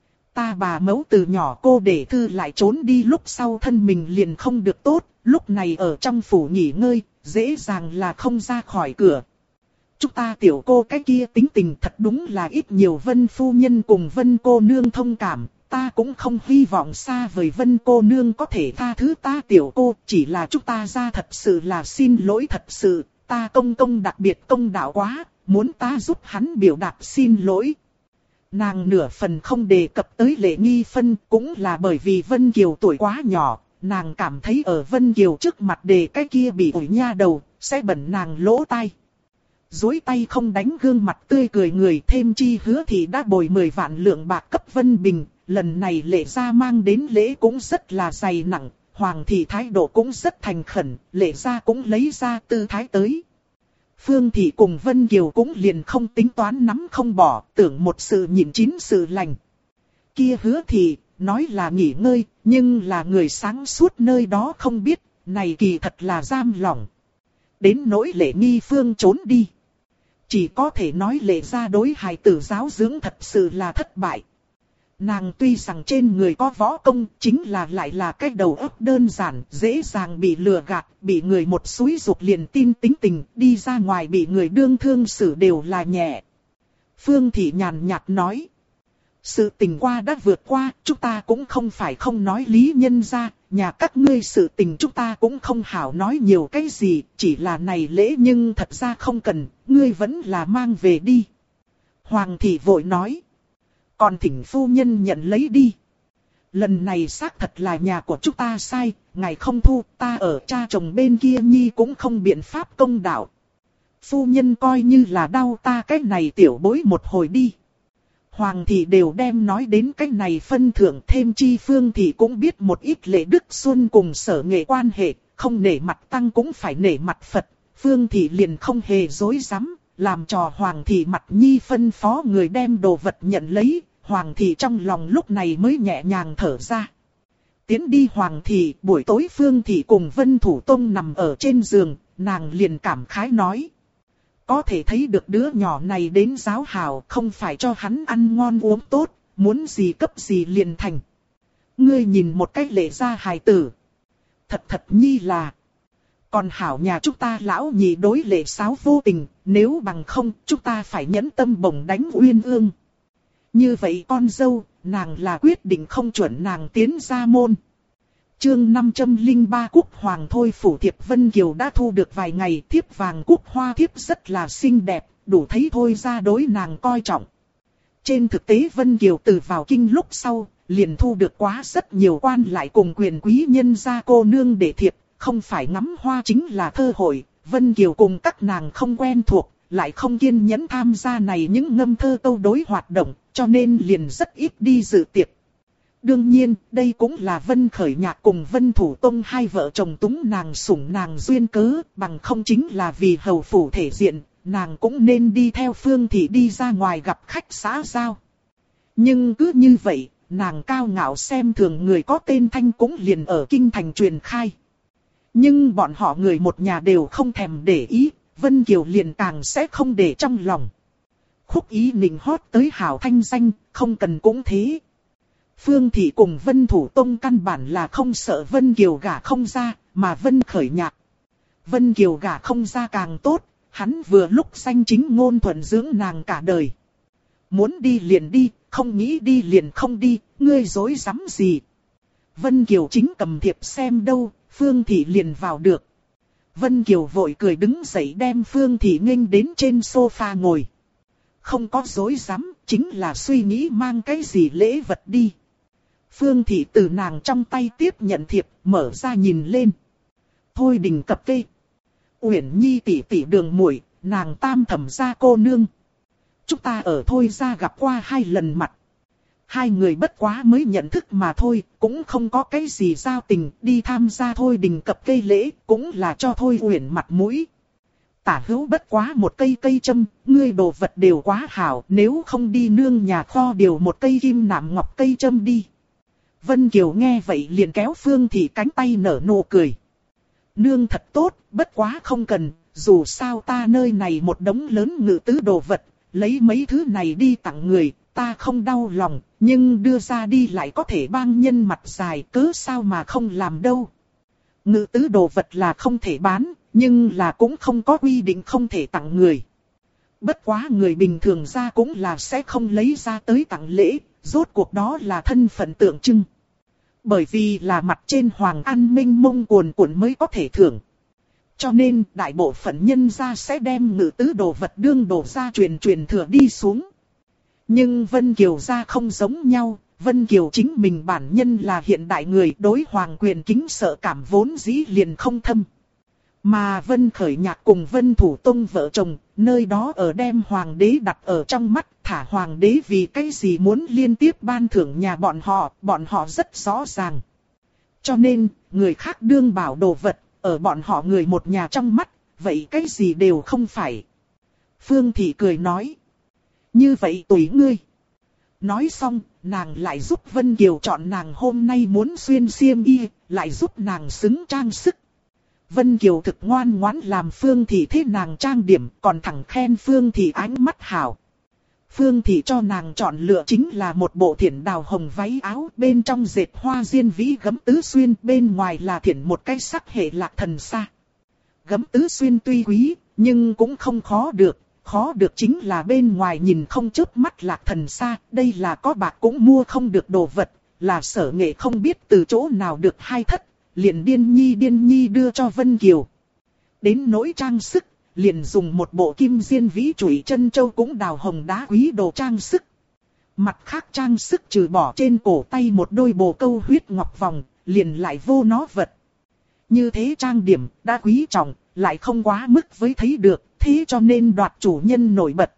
Ta bà mẫu từ nhỏ cô để thư lại trốn đi lúc sau thân mình liền không được tốt, lúc này ở trong phủ nghỉ ngơi, dễ dàng là không ra khỏi cửa. Chúng ta tiểu cô cái kia tính tình thật đúng là ít nhiều. Vân phu nhân cùng Vân cô nương thông cảm, ta cũng không hy vọng xa vời Vân cô nương có thể tha thứ ta tiểu cô, chỉ là chúng ta ra thật sự là xin lỗi thật sự, ta công đặc biệt công đạo quá, muốn ta giúp hắn biểu đạt xin lỗi. Nàng nửa phần không đề cập tới Lệ Nghi Phân, cũng là bởi vì Vân Kiều tuổi quá nhỏ, nàng cảm thấy ở Vân Kiều trước mặt đề cái kia bị ủi nha đầu, sẽ bẩn nàng lỗ tai. Dối tay không đánh gương mặt tươi cười người, thêm chi hứa thì đã bồi 10 vạn lượng bạc cấp Vân Bình, lần này Lệ gia mang đến lễ cũng rất là dày nặng, hoàng thị thái độ cũng rất thành khẩn, Lệ gia cũng lấy ra tư thái tới. Phương Thị cùng Vân Kiều cũng liền không tính toán nắm không bỏ, tưởng một sự nhịn chín sự lành. Kia Hứa Thị, nói là nghỉ ngơi, nhưng là người sáng suốt nơi đó không biết, này kỳ thật là giam lỏng. Đến nỗi Lệ Nghi Phương trốn đi. Chỉ có thể nói Lệ gia đối hài tử giáo dưỡng thật sự là thất bại. Nàng tuy rằng trên người có võ công, chính là lại là cái đầu óc đơn giản, dễ dàng bị lừa gạt, bị người một xúi giục liền tin tính tình, đi ra ngoài bị người đương thương xử đều là nhẹ. Phương Thị nhàn nhạt nói. Sự tình qua đã vượt qua, chúng ta cũng không phải không nói lý nhân ra, nhà các ngươi sự tình chúng ta cũng không hảo nói nhiều cái gì, chỉ là này lễ nhưng thật ra không cần, ngươi vẫn là mang về đi. Hoàng Thị vội nói. Còn thỉnh phu nhân nhận lấy đi. Lần này xác thật là nhà của chúng ta sai, ngài không thu, ta ở cha chồng bên kia nhi cũng không biện pháp công đạo. Phu nhân coi như là đau ta cái này tiểu bối một hồi đi. Hoàng Thị đều đem nói đến cái này phân thưởng, thêm chi Phương Thị cũng biết một ít Lệ Đức Xuân cùng Sở Nghệ quan hệ, không nể mặt tăng cũng phải nể mặt Phật. Phương Thị liền không hề dối rắm, làm trò Hoàng Thị mặt nhi phân phó người đem đồ vật nhận lấy. Hoàng Thị trong lòng lúc này mới nhẹ nhàng thở ra. Tiến đi Hoàng Thị, buổi tối Phương Thị cùng Vân Thủ Tông nằm ở trên giường, nàng liền cảm khái nói. Có thể thấy được đứa nhỏ này đến giáo hảo, không phải cho hắn ăn ngon uống tốt, muốn gì cấp gì liền thành. Ngươi nhìn một cách Lệ gia hài tử. Thật nhi là. Còn hảo nhà chúng ta lão nhị đối Lệ Sáo vô tình, nếu bằng không chúng ta phải nhẫn tâm bổng đánh Uyên Ương. Như vậy con dâu, nàng là quyết định không chuẩn nàng tiến ra môn. Chương 503 Cúc Hoàng thôi phủ thiệp Vân Kiều đã thu được vài ngày, thiếp vàng cúc hoa thiếp rất là xinh đẹp, đủ thấy thôi ra đối nàng coi trọng. Trên thực tế Vân Kiều từ vào kinh lúc sau, liền thu được quá rất nhiều quan lại cùng quyền quý nhân gia cô nương để thiệp, không phải ngắm hoa chính là thơ hội. Vân Kiều cùng các nàng không quen thuộc, lại không kiên nhẫn tham gia này những ngâm thơ câu đối hoạt động, cho nên liền rất ít đi dự tiệc. Đương nhiên, đây cũng là Vân Khởi Nhạc cùng Vân Thủ Tông hai vợ chồng túng nàng sủng nàng duyên cớ, bằng không chính là vì hầu phủ thể diện, nàng cũng nên đi theo Phương Thị đi ra ngoài gặp khách xã giao. Nhưng cứ như vậy, nàng cao ngạo xem thường người có tên thanh cũng liền ở kinh thành truyền khai. Nhưng bọn họ người một nhà đều không thèm để ý, Vân Kiều liền càng sẽ không để trong lòng. Khúc Ý Nịnh hót tới hảo thanh danh, không cần cũng thế. Phương Thị cùng Vân Thủ Tông căn bản là không sợ Vân Kiều gả không ra, mà Vân Khởi Nhạc. Vân Kiều gả không ra càng tốt, hắn vừa lúc danh chính ngôn thuận dưỡng nàng cả đời. Muốn đi liền đi, không nghĩ đi liền không đi, ngươi dối rắm gì. Vân Kiều chính cầm thiệp xem đâu, Phương Thị liền vào được. Vân Kiều vội cười đứng dậy đem Phương Thị nghênh đến trên sofa ngồi. Không có dối rắm, chính là suy nghĩ mang cái gì lễ vật đi. Phương Thị từ nàng trong tay tiếp nhận thiệp, mở ra nhìn lên. Thôi Đình cập kê. Uyển Nhi tỷ tỷ Đường muội, nàng tam thẩm gia cô nương. Chúng ta ở Thôi gia gặp qua 2 lần mặt. 2 người bất quá mới nhận thức mà thôi, cũng không có cái gì giao tình, đi tham gia Thôi Đình cập kê lễ, cũng là cho Thôi Uyển mặt mũi. Tả hữu bất quá một cây châm, ngươi đồ vật đều quá hảo, nếu không đi nương nhà kho điều một cây kim nạm ngọc cây châm đi. Vân Kiều nghe vậy liền kéo Phương Thị cánh tay nở nụ cười. Nương thật tốt, bất quá không cần, dù sao ta nơi này một đống lớn ngự tứ đồ vật, lấy mấy thứ này đi tặng người, ta không đau lòng, nhưng đưa ra đi lại có thể bang nhân mặt dài, cớ sao mà không làm đâu. Ngự tứ đồ vật là không thể bán, nhưng là cũng không có quy định không thể tặng người. Bất quá người bình thường ra cũng là sẽ không lấy ra tới tặng lễ, rốt cuộc đó là thân phận tượng trưng. Bởi vì là mặt trên hoàng an minh mông cuồn cuộn mới có thể thưởng. Cho nên đại bộ phận nhân gia sẽ đem ngự tứ đồ vật đương đồ gia truyền thừa đi xuống. Nhưng Vân Kiều gia không giống nhau, Vân Kiều chính mình bản nhân là hiện đại người, đối hoàng quyền kính sợ cảm vốn dĩ liền không thâm. Mà Vân Khởi Nhạc cùng Vân Thủ Tông vợ chồng, nơi đó ở đem hoàng đế đặt ở trong mắt, thả hoàng đế vì cái gì muốn liên tiếp ban thưởng nhà bọn họ rất rõ ràng. Cho nên, người khác đương bảo đồ vật, ở bọn họ người một nhà trong mắt, vậy cái gì đều không phải. Phương Thị cười nói. Như vậy tùy ngươi. Nói xong, nàng lại giúp Vân Kiều chọn nàng hôm nay muốn xuyên xiêm y, lại giúp nàng xứng trang sức. Vân Kiều thực ngoan ngoãn làm Phương Thị thế nàng trang điểm, còn thẳng khen Phương Thị ánh mắt hảo. Phương Thị cho nàng chọn lựa chính là một bộ thiển đào hồng váy áo, bên trong dệt hoa diên vĩ gấm tứ xuyên, bên ngoài là thiển một cái sắc hệ lạc thần sa. Gấm tứ xuyên tuy quý, nhưng cũng không khó được. Khó được chính là bên ngoài nhìn không chớp mắt lạc thần sa, đây là có bạc cũng mua không được đồ vật, là Sở Nghệ không biết từ chỗ nào được hai thất, liền điên nhi đưa cho Vân Kiều. Đến nỗi trang sức, liền dùng một bộ kim diên vĩ chủy chân châu cũng đào hồng đá quý đồ trang sức. Mặt khác trang sức trừ bỏ trên cổ tay một đôi bồ câu huyết ngọc vòng, liền lại vô nó vật. Như thế trang điểm, đã quý trọng, lại không quá mức với thấy được, thế cho nên đoạt chủ nhân nổi bật.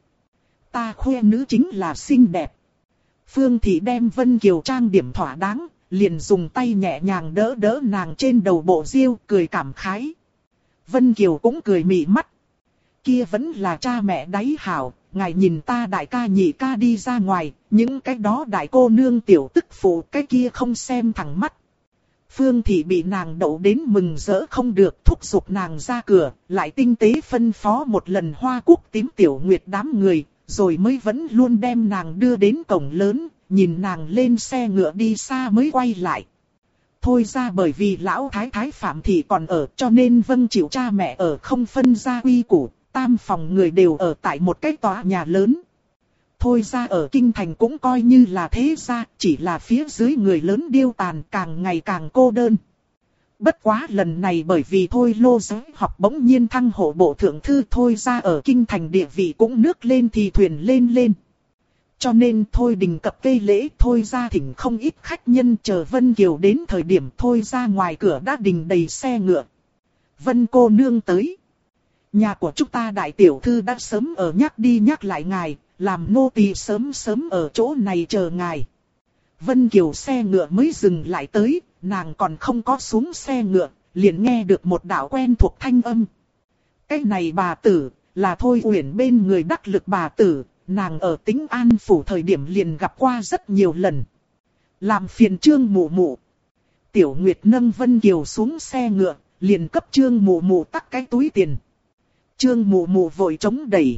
Ta khoe nữ chính là xinh đẹp. Phương Thị đem Vân Kiều trang điểm thỏa đáng, liền dùng tay nhẹ nhàng đỡ đỡ nàng trên đầu bộ diêu, cười cảm khái. Vân Kiều cũng cười mị mắt. Kia vẫn là cha mẹ đáy hảo, ngài nhìn ta đại ca nhị ca đi ra ngoài, những cái đó đại cô nương tiểu tức phụ cái kia không xem thẳng mắt. Phương Thị bị nàng đậu đến mừng rỡ không được, thúc giục nàng ra cửa, lại tinh tế phân phó một lần Hoa Cúc tím Tiểu Nguyệt đám người, rồi mới vẫn luôn đem nàng đưa đến cổng lớn, nhìn nàng lên xe ngựa đi xa mới quay lại. Thôi ra bởi vì lão thái thái Phạm Thị còn ở, cho nên vâng chịu cha mẹ ở không phân ra quy củ, tam phòng người đều ở tại một cái tòa nhà lớn. Thôi ra ở kinh thành cũng coi như là thế gia, chỉ là phía dưới người lớn điêu tàn càng ngày càng cô đơn. Bất quá lần này bởi vì Thôi Lô Giới học bỗng nhiên thăng hộ bộ thượng thư, Thôi ra ở kinh thành địa vị cũng nước lên thì thuyền lên lên. Cho nên Thôi đình cập cây lễ, Thôi ra thỉnh không ít khách nhân, chờ Vân Kiều đến thời điểm Thôi ra ngoài cửa đã đình đầy xe ngựa. Vân cô nương tới. Nhà của chúng ta đại tiểu thư đã sớm ở nhắc đi nhắc lại ngài, làm nô tỳ sớm sớm ở chỗ này chờ ngài. Vân Kiều xe ngựa mới dừng lại tới, nàng còn không có xuống xe ngựa, liền nghe được một đạo quen thuộc thanh âm. Cái này bà tử, là Thôi Uyển bên người đắc lực bà tử, nàng ở Tĩnh An phủ thời điểm liền gặp qua rất nhiều lần. Làm phiền Trương mụ mụ. Tiểu Nguyệt nâng Vân Kiều xuống xe ngựa, liền cấp Trương mụ mụ tắc cái túi tiền. Trương mụ mụ vội chống đẩy.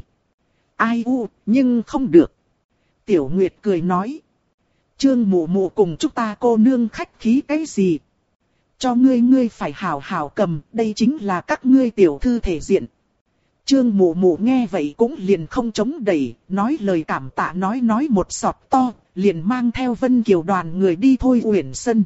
Ai u, nhưng không được. Tiểu Nguyệt cười nói. Trương mụ mụ cùng chúng ta cô nương khách khí cái gì? Cho ngươi phải hảo hảo cầm, đây chính là các ngươi tiểu thư thể diện. Trương mụ mụ nghe vậy cũng liền không chống đẩy, nói lời cảm tạ nói một sọt to, liền mang theo Vân Kiều đoàn người đi Thôi Uyển sân.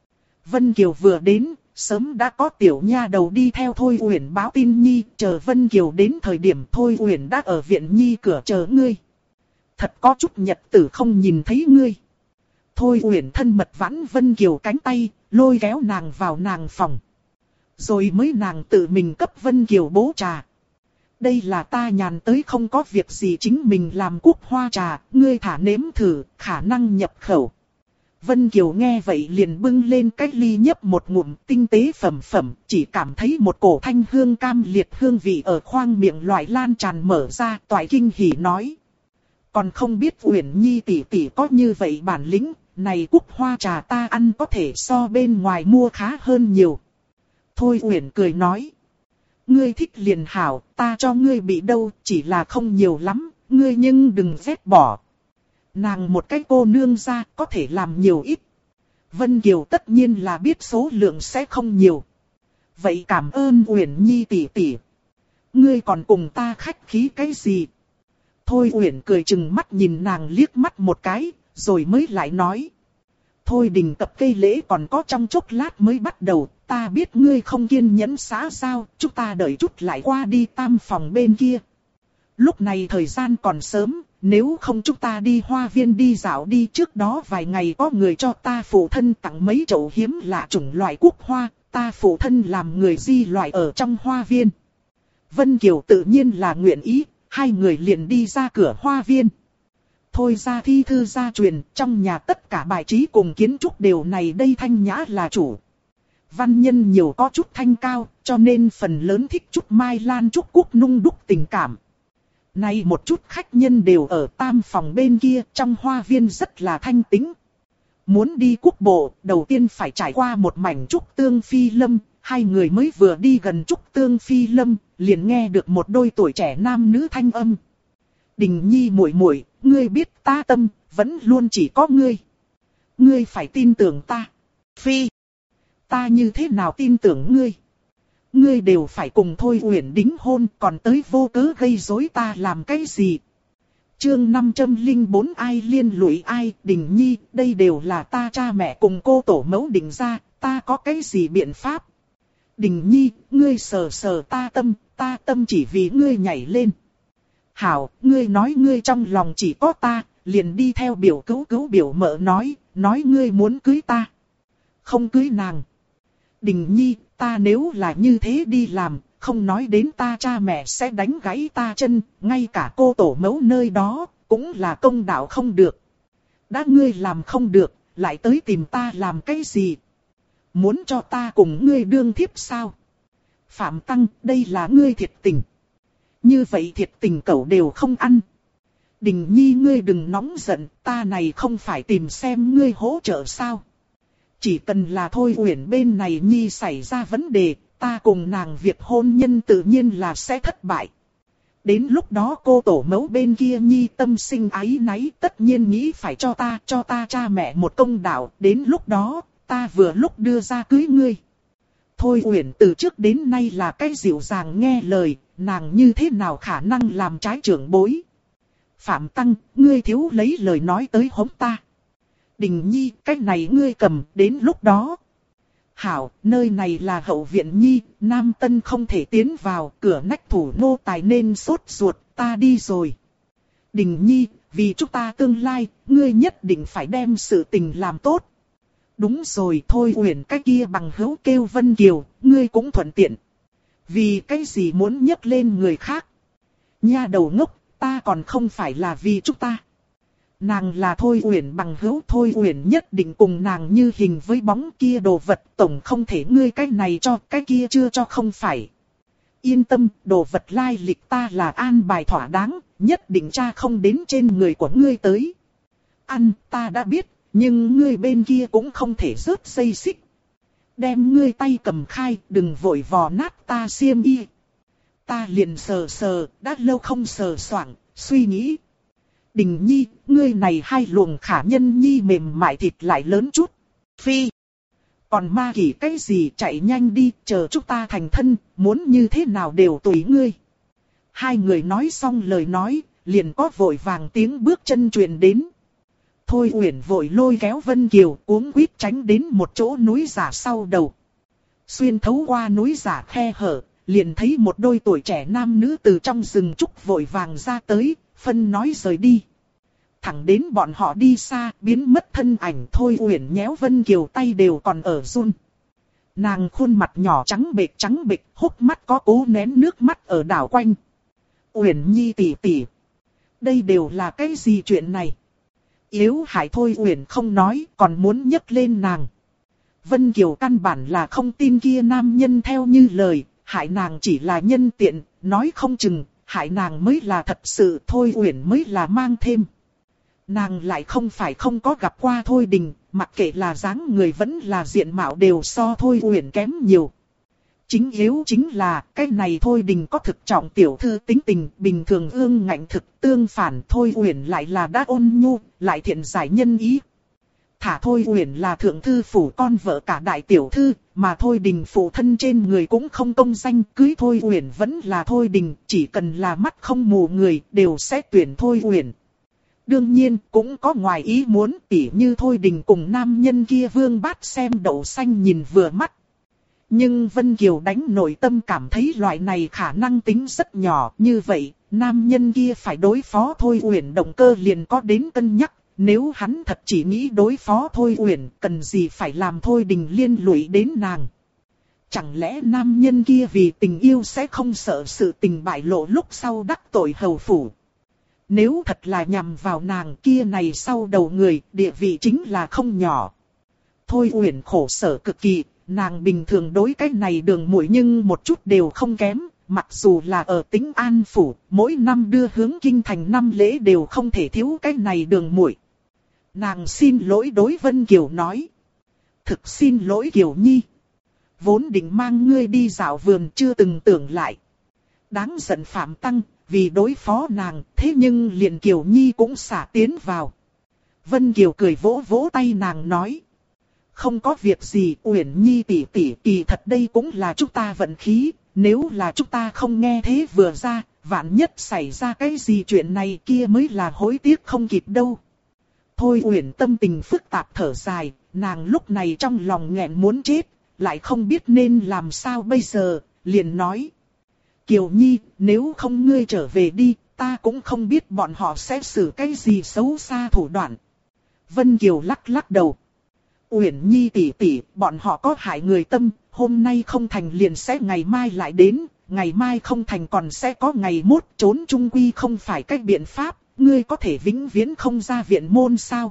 Vân Kiều vừa đến, sớm đã có tiểu nha đầu đi theo Thôi Uyển báo tin nhi, chờ Vân Kiều đến thời điểm Thôi Uyển đã ở viện nhi cửa chờ ngươi. Thật có chút nhật tử không nhìn thấy ngươi. Thôi Uyển thân mật vãn Vân Kiều cánh tay, lôi kéo nàng vào nàng phòng. Rồi mới nàng tự mình cấp Vân Kiều bố trà. Đây là ta nhàn tới không có việc gì chính mình làm cúc hoa trà, ngươi thả nếm thử, khả năng nhập khẩu. Vân Kiều nghe vậy liền bưng lên cái ly nhấp một ngụm tinh tế phẩm, chỉ cảm thấy một cổ thanh hương cam liệt hương vị ở khoang miệng loại lan tràn mở ra, toại kinh hỉ nói. Còn không biết Uyển Nhi tỷ tỷ có như vậy bản lĩnh, này cúc hoa trà ta ăn có thể so bên ngoài mua khá hơn nhiều. Thôi Uyển cười nói. Ngươi thích liền hảo, ta cho ngươi bị đâu, chỉ là không nhiều lắm, ngươi nhưng đừng ghét bỏ. Nàng một cái cô nương ra có thể làm nhiều ít. Vân Kiều tất nhiên là biết số lượng sẽ không nhiều. Vậy cảm ơn Uyển Nhi tỷ tỷ. Ngươi còn cùng ta khách khí cái gì? Thôi Uyển cười chừng mắt nhìn nàng liếc mắt một cái, rồi mới lại nói. Thôi đình tập cây lễ còn có trong chốc lát mới bắt đầu, ta biết ngươi không kiên nhẫn xã giao, chúng ta đợi chút lại qua đi tam phòng bên kia. Lúc này thời gian còn sớm, nếu không chúng ta đi hoa viên đi dạo đi, trước đó vài ngày có người cho ta phụ thân tặng mấy chậu hiếm lạ chủng loại cúc hoa, ta phụ thân làm người di loại ở trong hoa viên. Vân Kiều tự nhiên là nguyện ý, hai người liền đi ra cửa hoa viên. Thôi ra thi thư gia truyền, trong nhà tất cả bài trí cùng kiến trúc đều này đây thanh nhã là chủ. Văn nhân nhiều có chút thanh cao, cho nên phần lớn thích chút mai lan trúc cúc nung đúc tình cảm. Nay một chút khách nhân đều ở tam phòng bên kia, trong hoa viên rất là thanh tĩnh. Muốn đi quốc bộ, đầu tiên phải trải qua một mảnh trúc tương phi lâm. Hai người mới vừa đi gần trúc tương phi lâm, liền nghe được một đôi tuổi trẻ nam nữ thanh âm. Đình Nhi muội muội, ngươi biết ta tâm, vẫn luôn chỉ có ngươi. Ngươi phải tin tưởng ta. Phi, ta như thế nào tin tưởng ngươi? Ngươi đều phải cùng Thôi Uyển đính hôn, còn tới vô cớ gây rối ta làm cái gì? Chương 504 ai liên lụy ai, Đình Nhi, đây đều là ta cha mẹ cùng cô tổ mẫu định ra, ta có cái gì biện pháp? Đình Nhi, ngươi sờ sờ ta tâm chỉ vì ngươi nhảy lên. Hảo, ngươi nói ngươi trong lòng chỉ có ta, liền đi theo biểu cứu biểu mợ nói ngươi muốn cưới ta. Không cưới nàng. Đình Nhi, ta nếu là như thế đi làm, không nói đến ta cha mẹ sẽ đánh gãy ta chân, ngay cả cô tổ mẫu nơi đó, cũng là công đạo không được. Đã ngươi làm không được, lại tới tìm ta làm cái gì? Muốn cho ta cùng ngươi đương thiếp sao? Phạm Tăng, đây là ngươi thiệt tình. Như vậy thiệt tình cậu đều không ăn. Đình Nhi ngươi đừng nóng giận, ta này không phải tìm xem ngươi hỗ trợ sao? Chỉ cần là Thôi Uyển bên này Nhi xảy ra vấn đề, ta cùng nàng việc hôn nhân tự nhiên là sẽ thất bại. Đến lúc đó cô tổ mẫu bên kia Nhi tâm sinh áy náy, tất nhiên nghĩ phải cho ta cha mẹ một công đạo, đến lúc đó, ta vừa lúc đưa ra cưới ngươi. Thôi Uyển từ trước đến nay là cái dịu dàng nghe lời, nàng như thế nào khả năng làm trái trưởng bối. Phạm Tăng, ngươi thiếu lấy lời nói tới hống ta. Đình Nhi, cái này ngươi cầm, đến lúc đó. Hảo, nơi này là hậu viện Nhi, Nam Tân không thể tiến vào, cửa nách thủ nô tài nên sốt ruột, ta đi rồi. Đình Nhi, vì chúng ta tương lai, ngươi nhất định phải đem sự tình làm tốt. Đúng rồi, Thôi Uyển cái kia bằng hữu kêu Vân Kiều, ngươi cũng thuận tiện. Vì cái gì muốn nhấc lên người khác? Nha đầu ngốc, ta còn không phải là vì chúng ta. Nàng là Thôi Uyển bằng hữu, Thôi Uyển nhất định cùng nàng như hình với bóng, kia đồ vật tổng không thể ngươi cái này cho, cái kia chưa cho không phải. Yên tâm, đồ vật lai lịch ta là an bài thỏa đáng, nhất định tra không đến trên người của ngươi tới. Ăn, ta đã biết, nhưng ngươi bên kia cũng không thể rớt dây xích. Đem ngươi tay cầm khai, đừng vội vò nát ta xiêm y. Ta liền sờ sờ, đã lâu không sờ soạng, suy nghĩ. Đình Nhi, ngươi này hai luồng khả nhân nhi mềm mại thịt lại lớn chút. Phi, còn ma kỷ cái gì, chạy nhanh đi, chờ chúng ta thành thân, muốn như thế nào đều tùy ngươi. Hai người nói xong lời nói, liền có vội vàng tiếng bước chân truyền đến. Thôi Uyển vội lôi kéo Vân Kiều cuống quýt tránh đến một chỗ núi giả sau đầu. Xuyên thấu qua núi giả khe hở, liền thấy một đôi tuổi trẻ nam nữ từ trong rừng trúc vội vàng ra tới, phân nói rời đi. Thẳng đến bọn họ đi xa, biến mất thân ảnh. Thôi Uyển nhéo Vân Kiều tay đều còn ở run. Nàng khuôn mặt nhỏ trắng bệch, hốc mắt có cố nén nước mắt ở đảo quanh. Uyển Nhi tỷ tỷ, đây đều là cái gì chuyện này? Yếu hại Thôi Uyển không nói, còn muốn nhấc lên nàng. Vân Kiều căn bản là không tin kia nam nhân theo như lời, hại nàng chỉ là nhân tiện, nói không chừng, hại nàng mới là thật sự, Thôi Uyển mới là mang thêm. Nàng lại không phải không có gặp qua Thôi Đình, mặc kệ là dáng người vẫn là diện mạo đều so Thôi Uyển kém nhiều. Chính yếu chính là, cái này Thôi Đình có thực trọng tiểu thư tính tình, bình thường ương ngạnh thực, tương phản Thôi Uyển lại là đã ôn nhu, lại thiện giải nhân ý. Thả Thôi Uyển là thượng thư phủ con vợ cả đại tiểu thư, mà Thôi Đình phụ thân trên người cũng không công danh, cưới Thôi Uyển vẫn là Thôi Đình, chỉ cần là mắt không mù người, đều sẽ tuyển Thôi Uyển. Đương nhiên, cũng có ngoài ý muốn, tỉ như Thôi Đình cùng nam nhân kia Vương Bát xem đậu xanh nhìn vừa mắt. Nhưng Vân Kiều đánh nội tâm cảm thấy loại này khả năng tính rất nhỏ, như vậy, nam nhân kia phải đối phó Thôi Uyển động cơ liền có đến cân nhắc, nếu hắn thật chỉ nghĩ đối phó Thôi Uyển, cần gì phải làm Thôi Đình liên lụy đến nàng. Chẳng lẽ nam nhân kia vì tình yêu sẽ không sợ sự tình bại lộ lúc sau đắc tội hầu phủ? Nếu thật là nhằm vào nàng kia này sau đầu người, địa vị chính là không nhỏ. Thôi Uyển khổ sở cực kỳ, nàng bình thường đối cái này đường muội nhưng một chút đều không kém. Mặc dù là ở Tĩnh An Phủ, mỗi năm đưa hướng kinh thành 5 lễ đều không thể thiếu cái này đường muội. Nàng xin lỗi đối Vân Kiều nói. Thực xin lỗi Kiều Nhi. Vốn định mang ngươi đi dạo vườn chưa từng tưởng lại. Đáng giận Phạm Tăng, vì đối phó nàng, thế nhưng liền Kiều Nhi cũng xả tiến vào. Vân Kiều cười vỗ vỗ tay nàng nói. Không có việc gì, Uyển Nhi tỷ tỷ, kỳ thật đây cũng là chúng ta vận khí. Nếu là chúng ta không nghe thế vừa ra, vạn nhất xảy ra cái gì chuyện này kia mới là hối tiếc không kịp đâu. Thôi Uyển tâm tình phức tạp thở dài, nàng lúc này trong lòng nghẹn muốn chết, lại không biết nên làm sao bây giờ, liền nói. Kiều Nhi, nếu không ngươi trở về đi, ta cũng không biết bọn họ sẽ xử cái gì xấu xa thủ đoạn. Vân Kiều lắc lắc đầu. Uyển Nhi tỷ tỷ, bọn họ có hại người tâm, hôm nay không thành liền sẽ ngày mai lại đến, ngày mai không thành còn sẽ có ngày mốt, trốn chung quy không phải cách biện pháp, ngươi có thể vĩnh viễn không ra viện môn sao?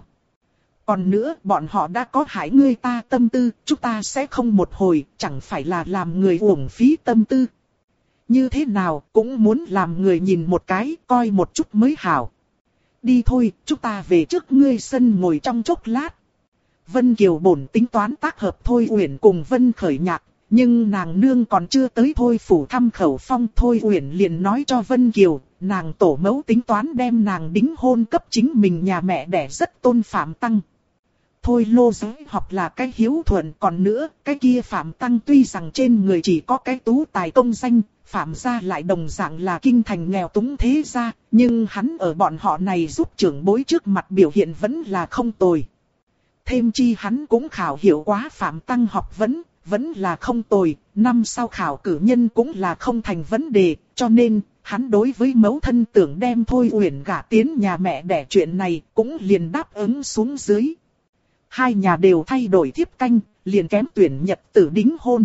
Còn nữa, bọn họ đã có hại ngươi ta tâm tư, chúng ta sẽ không một hồi, chẳng phải là làm người uổng phí tâm tư. Như thế nào, cũng muốn làm người nhìn một cái, coi một chút mới hảo. Đi thôi, chúng ta về trước ngươi sân ngồi trong chốc lát. Vân Kiều bổn tính toán tác hợp Thôi Uyển cùng Vân Khởi Nhạc, nhưng nàng nương còn chưa tới Thôi phủ thăm khẩu phong. Thôi Uyển liền nói cho Vân Kiều, nàng tổ mẫu tính toán đem nàng đính hôn cấp chính mình nhà mẹ đẻ rất tôn Phạm Tăng. Thôi Lô Giới học là cái hiếu thuận, còn nữa, cái kia Phạm Tăng tuy rằng trên người chỉ có cái tú tài công danh, Phạm gia lại đồng dạng là kinh thành nghèo túng thế gia, nhưng hắn ở bọn họ này giúp trưởng bối trước mặt biểu hiện vẫn là không tồi. Thêm chi hắn cũng khảo hiểu quá Phạm Tăng học vẫn là không tồi, năm sau khảo cử nhân cũng là không thành vấn đề, cho nên, hắn đối với mẫu thân tưởng đem Thôi Uyển gả tiến nhà mẹ đẻ chuyện này cũng liền đáp ứng xuống dưới. Hai nhà đều thay đổi thiếp canh, liền kém tuyển nhật tử đính hôn.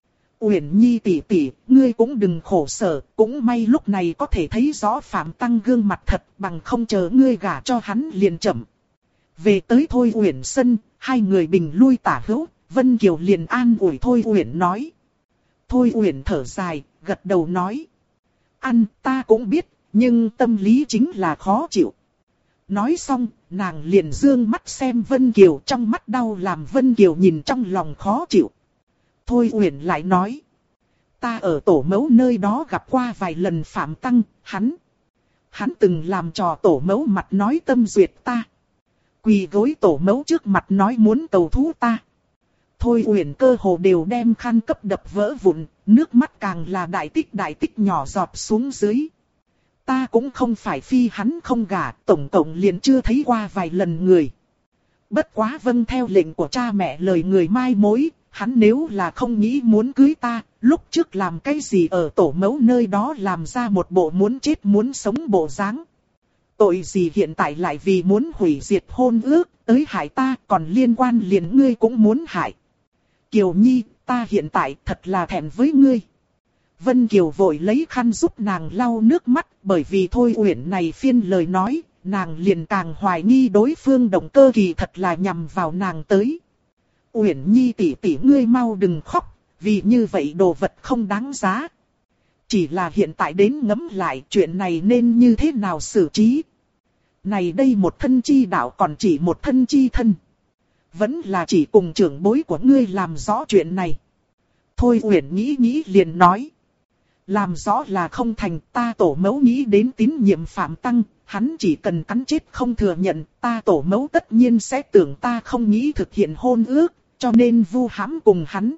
Uyển Nhi tỷ tỷ, ngươi cũng đừng khổ sở, cũng may lúc này có thể thấy rõ Phạm Tăng gương mặt thật, bằng không chờ ngươi gả cho hắn liền chậm. Về tới Thôi Uyển sân, hai người bình lui tả hữu, Vân Kiều liền an ủi Thôi Uyển nói. Thôi Uyển thở dài, gật đầu nói. Ăn ta cũng biết, nhưng tâm lý chính là khó chịu. Nói xong, nàng liền dương mắt xem Vân Kiều, trong mắt đau làm Vân Kiều nhìn trong lòng khó chịu. Thôi Uyển lại nói. Ta ở tổ mẫu nơi đó gặp qua vài lần Phạm Tăng, hắn từng làm trò tổ mẫu mặt nói tâm duyệt ta. Quỳ gối tổ mẫu trước mặt nói muốn cầu thú ta. Thôi Uyển cơ hồ đều đem khăn cấp đập vỡ vụn, nước mắt càng là đại tích nhỏ giọt xuống dưới. Ta cũng không phải phi hắn không gả, tổng cộng liền chưa thấy qua vài lần người. Bất quá vâng theo lệnh của cha mẹ lời người mai mối, hắn nếu là không nghĩ muốn cưới ta, lúc trước làm cái gì ở tổ mẫu nơi đó làm ra một bộ muốn chết muốn sống bộ dáng. Tội gì hiện tại lại vì muốn hủy diệt hôn ước, tới hại ta, còn liên quan liền ngươi cũng muốn hại. Kiều Nhi, ta hiện tại thật là thẹn với ngươi. Vân Kiều vội lấy khăn giúp nàng lau nước mắt, bởi vì Thôi Uyển này phiên lời nói, nàng liền càng hoài nghi đối phương động cơ kỳ thật là nhằm vào nàng tới. Uyển Nhi tỷ tỷ ngươi mau đừng khóc, vì như vậy đồ vật không đáng giá. Chỉ là hiện tại đến ngẫm lại chuyện này nên như thế nào xử trí. Này đây một thân chi đạo còn chỉ một thân chi thân. Vẫn là chỉ cùng trưởng bối của ngươi làm rõ chuyện này. Thôi Uyển nghĩ liền nói. Làm rõ là không thành, ta tổ mẫu nghĩ đến tín nhiệm Phạm Tăng, hắn chỉ cần cắn chết không thừa nhận, ta tổ mẫu tất nhiên sẽ tưởng ta không nghĩ thực hiện hôn ước, cho nên vu hãm cùng hắn.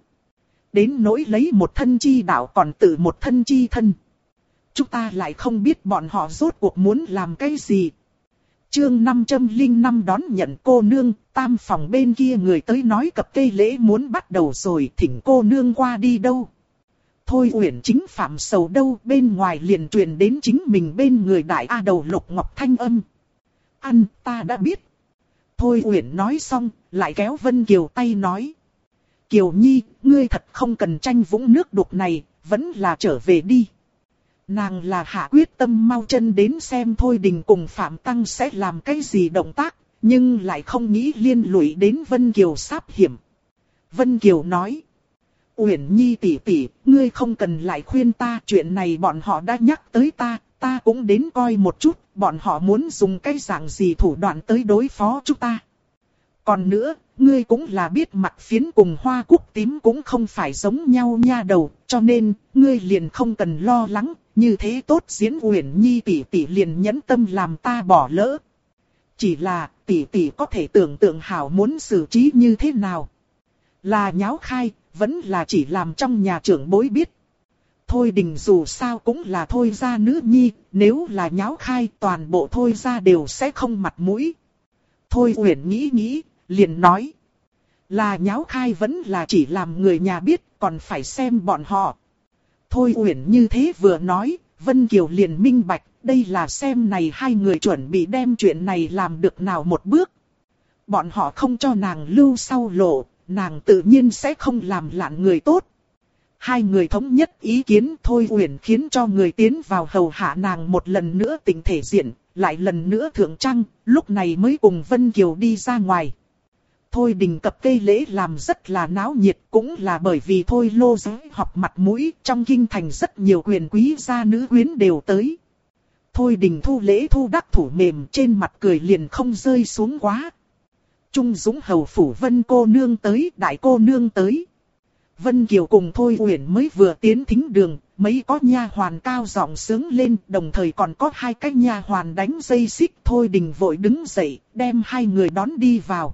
Đến nỗi lấy một thân chi đạo còn tự một thân chi thân. Chúng ta lại không biết bọn họ rốt cuộc muốn làm cái gì. Chương 505 đón nhận cô nương, tam phòng bên kia người tới nói cập cây lễ muốn bắt đầu rồi, thỉnh cô nương qua đi đâu. Thôi Uyển chính phạm sầu đâu, bên ngoài liền truyền đến chính mình bên người đại A Đầu Lục Ngọc thanh âm. Ăn, ta đã biết. Thôi Uyển nói xong, lại kéo Vân Kiều tay nói. Kiều Nhi, ngươi thật không cần tranh vũng nước đục này, vẫn là trở về đi. Nàng là hạ quyết tâm mau chân đến xem Thôi Đình cùng Phạm Tăng sẽ làm cái gì động tác, nhưng lại không nghĩ liên lụy đến Vân Kiều sáp hiểm. Vân Kiều nói. Uyển Nhi tỷ tỷ, ngươi không cần lại khuyên ta, chuyện này bọn họ đã nhắc tới ta cũng đến coi một chút, bọn họ muốn dùng cái dạng gì thủ đoạn tới đối phó chúng ta. Còn nữa, ngươi cũng là biết mặt phiến cùng hoa cúc tím cũng không phải giống nhau nha đầu, cho nên, ngươi liền không cần lo lắng, như thế tốt diễn Uyển Nhi tỷ tỷ liền nhẫn tâm làm ta bỏ lỡ. Chỉ là, tỷ tỷ có thể tưởng tượng hảo muốn xử trí như thế nào. Là nháo khai, vẫn là chỉ làm trong nhà trưởng bối biết. Thôi Đình dù sao cũng là Thôi gia nữ nhi, nếu là nháo khai toàn bộ Thôi gia đều sẽ không mặt mũi. Thôi Uyển nghĩ, liền nói. Là nháo khai vẫn là chỉ làm người nhà biết, còn phải xem bọn họ. Thôi Uyển như thế vừa nói, Vân Kiều liền minh bạch, đây là xem này hai người chuẩn bị đem chuyện này làm được nào một bước. Bọn họ không cho nàng lưu sau lộ, nàng tự nhiên sẽ không làm lạn người tốt. Hai người thống nhất ý kiến, Thôi Uyển khiến cho người tiến vào hầu hạ nàng một lần nữa tỉnh thể diện, lại lần nữa thượng trang, lúc này mới cùng Vân Kiều đi ra ngoài. Thôi Đình cập cây lễ làm rất là náo nhiệt, cũng là bởi vì Thôi Lô giới học mặt mũi, trong kinh thành rất nhiều quyền quý gia nữ quyến đều tới. Thôi Đình thu lễ thu đắc thủ mềm, trên mặt cười liền không rơi xuống quá. Trung Dũng hầu phủ Vân cô nương tới, đại cô nương tới. Vân Kiều cùng Thôi Uyển mới vừa tiến thính đường, mấy có nha hoàn cao giọng sướng lên, đồng thời còn có hai cái nha hoàn đánh dây xích. Thôi Đình vội đứng dậy, đem hai người đón đi vào.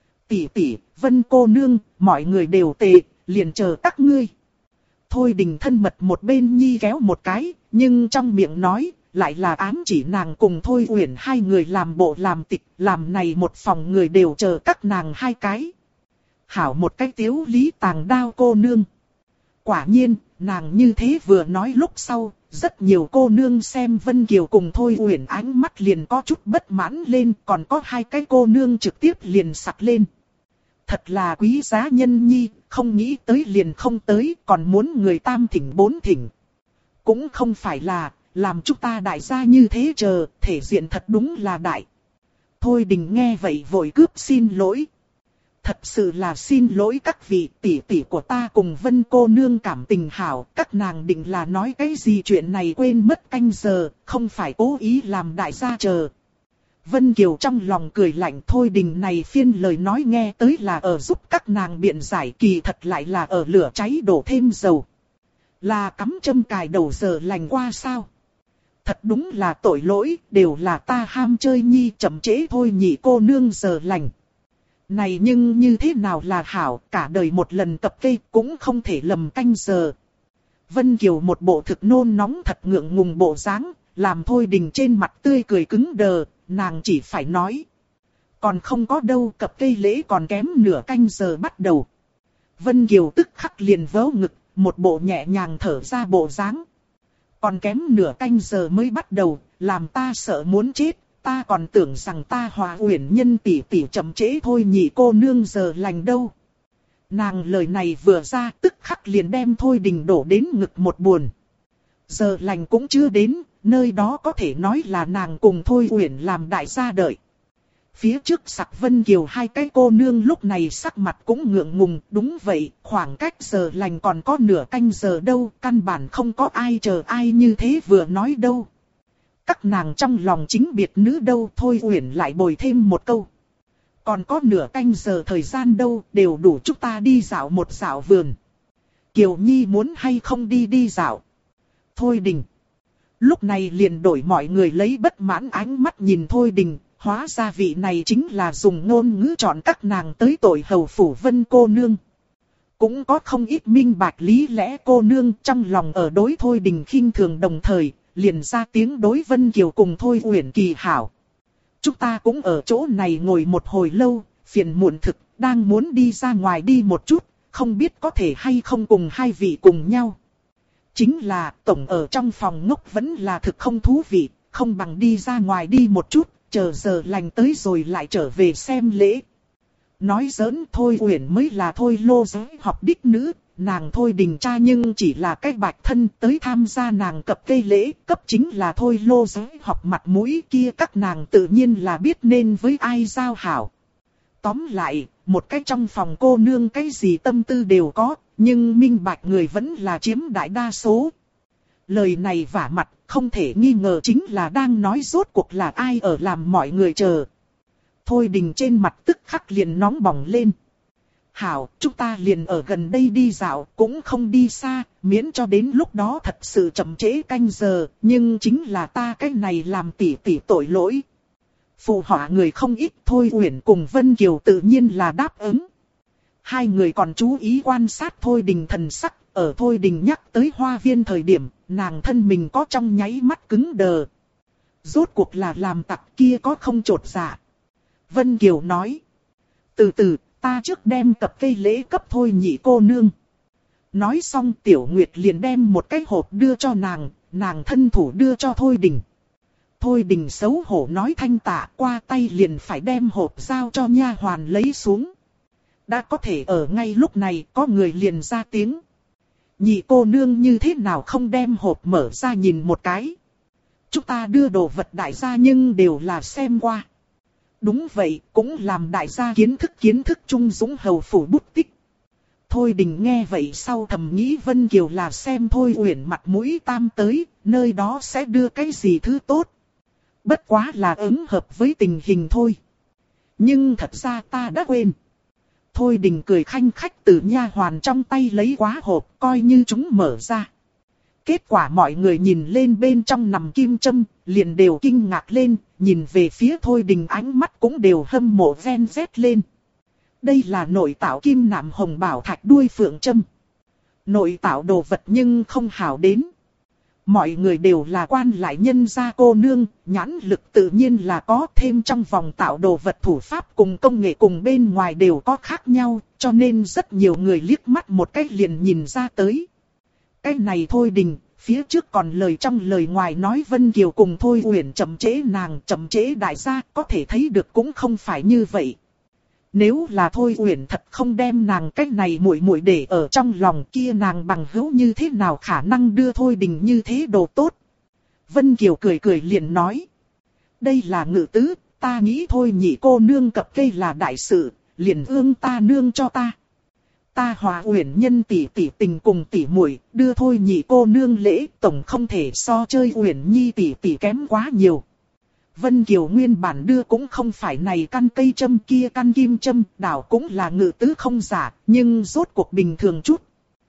Tỷ tỷ, Vân cô nương, mọi người đều tệ, liền chờ các ngươi. Thôi Đình thân mật một bên nhi kéo một cái, nhưng trong miệng nói, lại là ám chỉ nàng cùng Thôi Uyển hai người làm bộ làm tịch, làm này một phòng người đều chờ các nàng hai cái. Hảo một cái tiếu lý tàng đao cô nương. Quả nhiên, nàng như thế vừa nói lúc sau, rất nhiều cô nương xem Vân Kiều cùng Thôi Uyển ánh mắt liền có chút bất mãn lên, còn có hai cái cô nương trực tiếp liền sặc lên. Thật là quý giá nhân nhi, không nghĩ tới liền không tới, còn muốn người tam thỉnh bốn thỉnh. Cũng không phải là, làm chúng ta đại gia như thế chờ, thể diện thật đúng là đại. Thôi Đình nghe vậy vội cướp xin lỗi. Thật sự là xin lỗi các vị tỷ tỷ của ta cùng Vân cô nương cảm tình hảo, các nàng định là nói cái gì chuyện này quên mất canh giờ, không phải cố ý làm đại gia chờ. Vân Kiều trong lòng cười lạnh, Thôi Đình này phiên lời nói nghe tới là ở giúp các nàng biện giải, kỳ thật lại là ở lửa cháy đổ thêm dầu. Là cắm châm cài đầu giờ lành qua sao? Thật đúng là tội lỗi, đều là ta ham chơi nhi chậm trễ thôi nhị cô nương giờ lành. Này nhưng như thế nào là hảo, cả đời một lần tập cây cũng không thể lầm canh giờ. Vân Kiều một bộ thực nôn nóng thật ngượng ngùng bộ dáng, làm Thôi Đình trên mặt tươi cười cứng đờ, nàng chỉ phải nói. Còn không có đâu, cập cây lễ còn kém nửa canh giờ bắt đầu. Vân Kiều tức khắc liền vớ ngực, một bộ nhẹ nhàng thở ra bộ dáng. Còn kém nửa canh giờ mới bắt đầu, làm ta sợ muốn chết, ta còn tưởng rằng ta Hòa Uyển nhân tỷ tỷ chậm trễ thôi nhị cô nương giờ lành đâu. Nàng lời này vừa ra tức khắc liền đem Thôi Đình đổ đến ngực một buồn. Giờ lành cũng chưa đến, nơi đó có thể nói là nàng cùng Thôi Uyển làm đại gia đợi. Phía trước sặc Vân Kiều hai cái cô nương lúc này sắc mặt cũng ngượng ngùng, đúng vậy, khoảng cách giờ lành còn có nửa canh giờ đâu, căn bản không có ai chờ ai như thế vừa nói đâu. Các nàng trong lòng chính biệt nữ đâu, Thôi Uyển lại bồi thêm một câu. Còn có nửa canh giờ thời gian đâu, đều đủ chúng ta đi dạo một dạo vườn. Kiều Nhi muốn hay không đi dạo. Thôi Đình. Lúc này liền đổi mọi người lấy bất mãn ánh mắt nhìn Thôi Đình. Hóa ra vị này chính là dùng ngôn ngữ chọn các nàng tới tội hầu phủ Vân cô nương. Cũng có không ít minh bạch lý lẽ cô nương trong lòng ở đối Thôi Đình khinh thường đồng thời, liền ra tiếng đối Vân Kiều cùng Thôi Uyển kỳ hảo. Chúng ta cũng ở chỗ này ngồi một hồi lâu, phiền muộn thực, đang muốn đi ra ngoài đi một chút, không biết có thể hay không cùng hai vị cùng nhau. Chính là tổng ở trong phòng ngốc vẫn là thực không thú vị, không bằng đi ra ngoài đi một chút. Chờ giờ lành tới rồi lại trở về xem lễ. Nói giỡn Thôi Uyển mới là Thôi Lô giới học đích nữ, nàng Thôi Đình cha nhưng chỉ là cái bạch thân tới tham gia nàng cập cây lễ, cấp chính là Thôi Lô giới học mặt mũi kia các nàng tự nhiên là biết nên với ai giao hảo. Tóm lại, một cái trong phòng cô nương cái gì tâm tư đều có, Nhưng minh bạch người vẫn là chiếm đại đa số. Lời này vả mặt, không thể nghi ngờ chính là đang nói rốt cuộc là ai ở làm mọi người chờ. Thôi Đình trên mặt tức khắc liền nóng bỏng lên. Hảo, chúng ta liền ở gần đây đi dạo, cũng không đi xa, miễn cho đến lúc đó thật sự chậm trễ canh giờ, nhưng chính là ta cái này làm tỷ tỷ tội lỗi. Phụ họa người không ít, Thôi Uyển cùng Vân Kiều tự nhiên là đáp ứng. Hai người còn chú ý quan sát Thôi Đình thần sắc, ở Thôi Đình nhắc tới hoa viên thời điểm, nàng thân mình có trong nháy mắt cứng đờ. Rốt cuộc là làm tặc kia có không trột dạ. Vân Kiều nói. Từ từ, ta trước đem cặp cây lễ cấp Thôi nhị cô nương. Nói xong Tiểu Nguyệt liền đem một cái hộp đưa cho nàng, nàng thân thủ đưa cho Thôi Đình. Thôi Đình xấu hổ nói thanh tạ, qua tay liền phải đem hộp giao cho nha hoàn lấy xuống. Đã có thể ở ngay lúc này có người liền ra tiếng. Nhị cô nương như thế nào không đem hộp mở ra nhìn một cái. Chúng ta đưa đồ vật đại gia nhưng đều là xem qua. Đúng vậy, cũng làm đại gia kiến thức trung dũng hầu phủ bút tích. Thôi Đình nghe vậy sau thầm nghĩ Vân Kiều là xem Thôi Uyển mặt mũi tam tới, nơi đó sẽ đưa cái gì thứ tốt. Bất quá là ứng hợp với tình hình thôi. Nhưng thật ra ta đã quên. Thôi Đình cười khanh khách từ nha hoàn trong tay lấy quá hộp, coi như chúng mở ra. Kết quả mọi người nhìn lên bên trong nằm kim châm, liền đều kinh ngạc lên, nhìn về phía Thôi Đình ánh mắt cũng đều hâm mộ ven vét lên. Đây là nội tạo kim nạm hồng bảo thạch đuôi phượng châm. Nội tạo đồ vật nhưng không hảo đến. Mọi người đều là quan lại nhân gia cô nương, nhãn lực tự nhiên là có, thêm trong vòng tạo đồ vật thủ pháp cùng công nghệ cùng bên ngoài đều có khác nhau, cho nên rất nhiều người liếc mắt một cái liền nhìn ra tới. Cái này Thôi Đình, phía trước còn lời trong lời ngoài nói Vân Kiều cùng Thôi Uyển chậm trễ nàng, chậm trễ đại gia, có thể thấy được cũng không phải như vậy. Nếu là Thôi Uyển thật không đem nàng cái này muội muội để ở trong lòng kia, nàng bằng hữu như thế nào khả năng đưa Thôi Đình như thế đồ tốt. Vân Kiều cười cười liền nói. Đây là ngự tứ, ta nghĩ Thôi nhị cô nương cập cây là đại sự, liền ương ta nương cho ta. Ta Hòa Uyển nhân tỷ tỷ tình cùng tỷ muội, đưa Thôi nhị cô nương lễ, tổng không thể so chơi Uyển nhi tỷ tỷ kém quá nhiều. Vân Kiều nguyên bản đưa cũng không phải này căn cây châm kia căn kim châm, đảo cũng là ngự tứ không giả, nhưng rốt cuộc bình thường chút.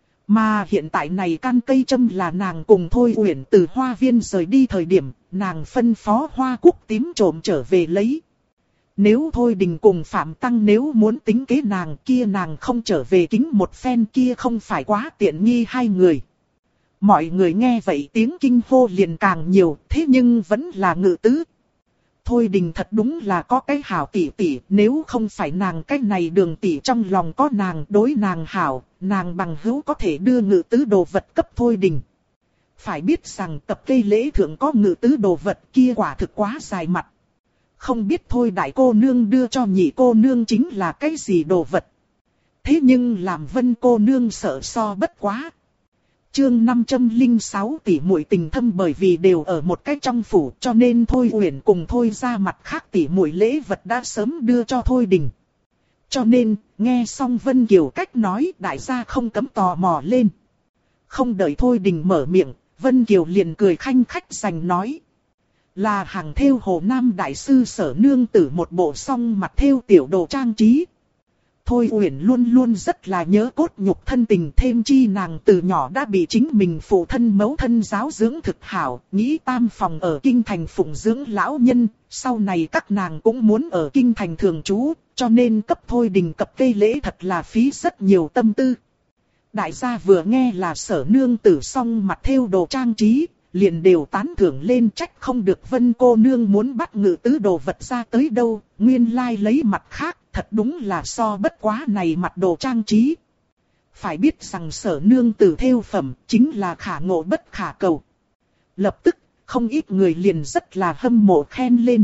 Mà hiện tại này căn cây châm là nàng cùng Thôi Uyển từ hoa viên rời đi thời điểm, nàng phân phó hoa cúc tím trộm trở về lấy. Nếu Thôi Đình cùng Phạm Tăng nếu muốn tính kế nàng kia, nàng không trở về kính một phen kia không phải quá tiện nghi hai người. Mọi người nghe vậy tiếng kinh hô liền càng nhiều, thế nhưng vẫn là ngự tứ. Thôi Đình thật đúng là có cái hảo tỷ tỷ, nếu không phải nàng cái này đường tỷ trong lòng có nàng, đối nàng hảo, nàng bằng hữu có thể đưa ngự tứ đồ vật cấp Thôi Đình. Phải biết rằng tập cây lễ thượng có ngự tứ đồ vật kia quả thực quá dài mặt. Không biết Thôi đại cô nương đưa cho nhị cô nương chính là cái gì đồ vật. Thế nhưng làm Vân cô nương sợ so bất quá. Chương 506 tỷ muội tình thâm, bởi vì đều ở một cái trong phủ cho nên Thôi Uyển cùng Thôi ra mặt khác tỷ muội lễ vật đã sớm đưa cho Thôi Đình. Cho nên, nghe xong Vân Kiều cách nói, đại gia không cấm tò mò lên. Không đợi Thôi Đình mở miệng, Vân Kiều liền cười khanh khách sành nói. Là hàng thêu Hồ Nam đại sư Sở nương tử một bộ song mặt thêu tiểu đồ trang trí. Thôi Uyển luôn luôn rất là nhớ cốt nhục thân tình, thêm chi nàng từ nhỏ đã bị chính mình phụ thân mẫu thân giáo dưỡng thực hảo, nghĩ tam phòng ở kinh thành phụng dưỡng lão nhân, sau này các nàng cũng muốn ở kinh thành thường trú, cho nên cấp Thôi Đình cập cây lễ thật là phí rất nhiều tâm tư. Đại gia vừa nghe là Sở nương tử song mặt thêu đồ trang trí, liền đều tán thưởng lên, trách không được Vân cô nương muốn bắt ngự tứ đồ vật ra tới đâu, nguyên lai lấy mặt khác, thật đúng là so bất quá này mặt đồ trang trí. Phải biết rằng Sở nương tử thêu phẩm chính là khả ngộ bất khả cầu. Lập tức, không ít người liền rất là hâm mộ khen lên.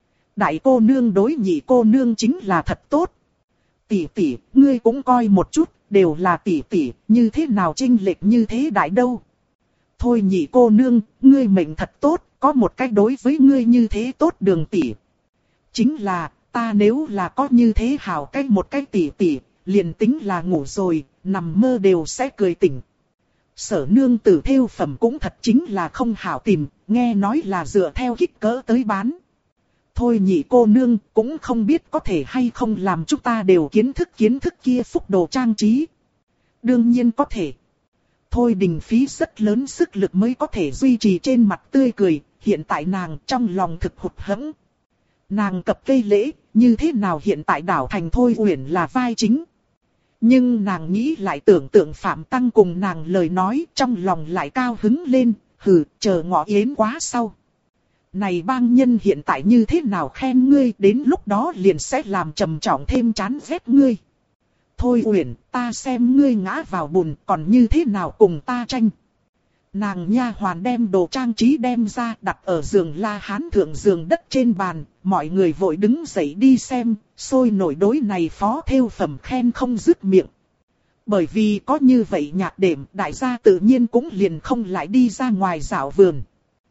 Đại cô nương đối nhị cô nương chính là thật tốt. Tỷ tỷ, ngươi cũng coi một chút, đều là tỷ tỷ, như thế nào chênh lệch như thế đại đâu. Thôi nhị cô nương, ngươi mệnh thật tốt, có một cách đối với ngươi như thế tốt đường tỷ. Chính là, ta nếu là có như thế hảo cách một cách tỷ tỷ, liền tính là ngủ rồi, nằm mơ đều sẽ cười tỉnh. Sở nương tử thêu phẩm cũng thật chính là không hảo tìm, nghe nói là dựa theo kích cỡ tới bán. Thôi nhị cô nương cũng không biết có thể hay không làm chúng ta đều kiến thức kia phúc đồ trang trí. Đương nhiên có thể. Thôi Đình phí rất lớn sức lực mới có thể duy trì trên mặt tươi cười, hiện tại nàng trong lòng thực hụt hẫng. Nàng cập cây lễ, như thế nào hiện tại đảo thành Thôi Uyển là vai chính. Nhưng nàng nghĩ lại tưởng tượng Phạm Tăng cùng nàng lời nói, trong lòng lại cao hứng lên, hừ, chờ ngọ yến quá sau. Này bang nhân hiện tại như thế nào khen ngươi, đến lúc đó liền sẽ làm trầm trọng thêm chán ghét ngươi. Thôi Uyển, ta xem ngươi ngã vào bùn, còn như thế nào cùng ta tranh. Nàng nha hoàn đem đồ trang trí đem ra đặt ở giường La Hán thượng giường đất trên bàn, mọi người vội đứng dậy đi xem, sôi nổi đối này phó thêu phẩm khen không dứt miệng. Bởi vì có như vậy nhạc đệm, đại gia tự nhiên cũng liền không lại đi ra ngoài dạo vườn.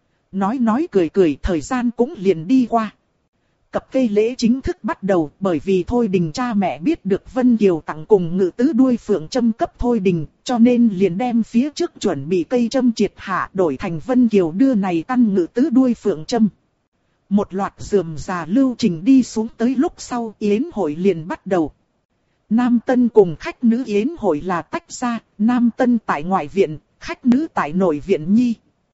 Nói cười thời gian cũng liền đi qua. Cập cây lễ chính thức bắt đầu, bởi vì Thôi Đình cha mẹ biết được Vân Kiều tặng cùng ngự tứ đuôi phượng châm cấp Thôi Đình, cho nên liền đem phía trước chuẩn bị cây châm triệt hạ đổi thành Vân Kiều đưa này căn ngự tứ đuôi phượng châm. Một loạt rườm rà lưu trình đi xuống tới lúc sau yến hội liền bắt đầu. Nam tân cùng khách nữ yến hội là tách ra, nam tân tại ngoại viện, khách nữ tại nội viện nhi.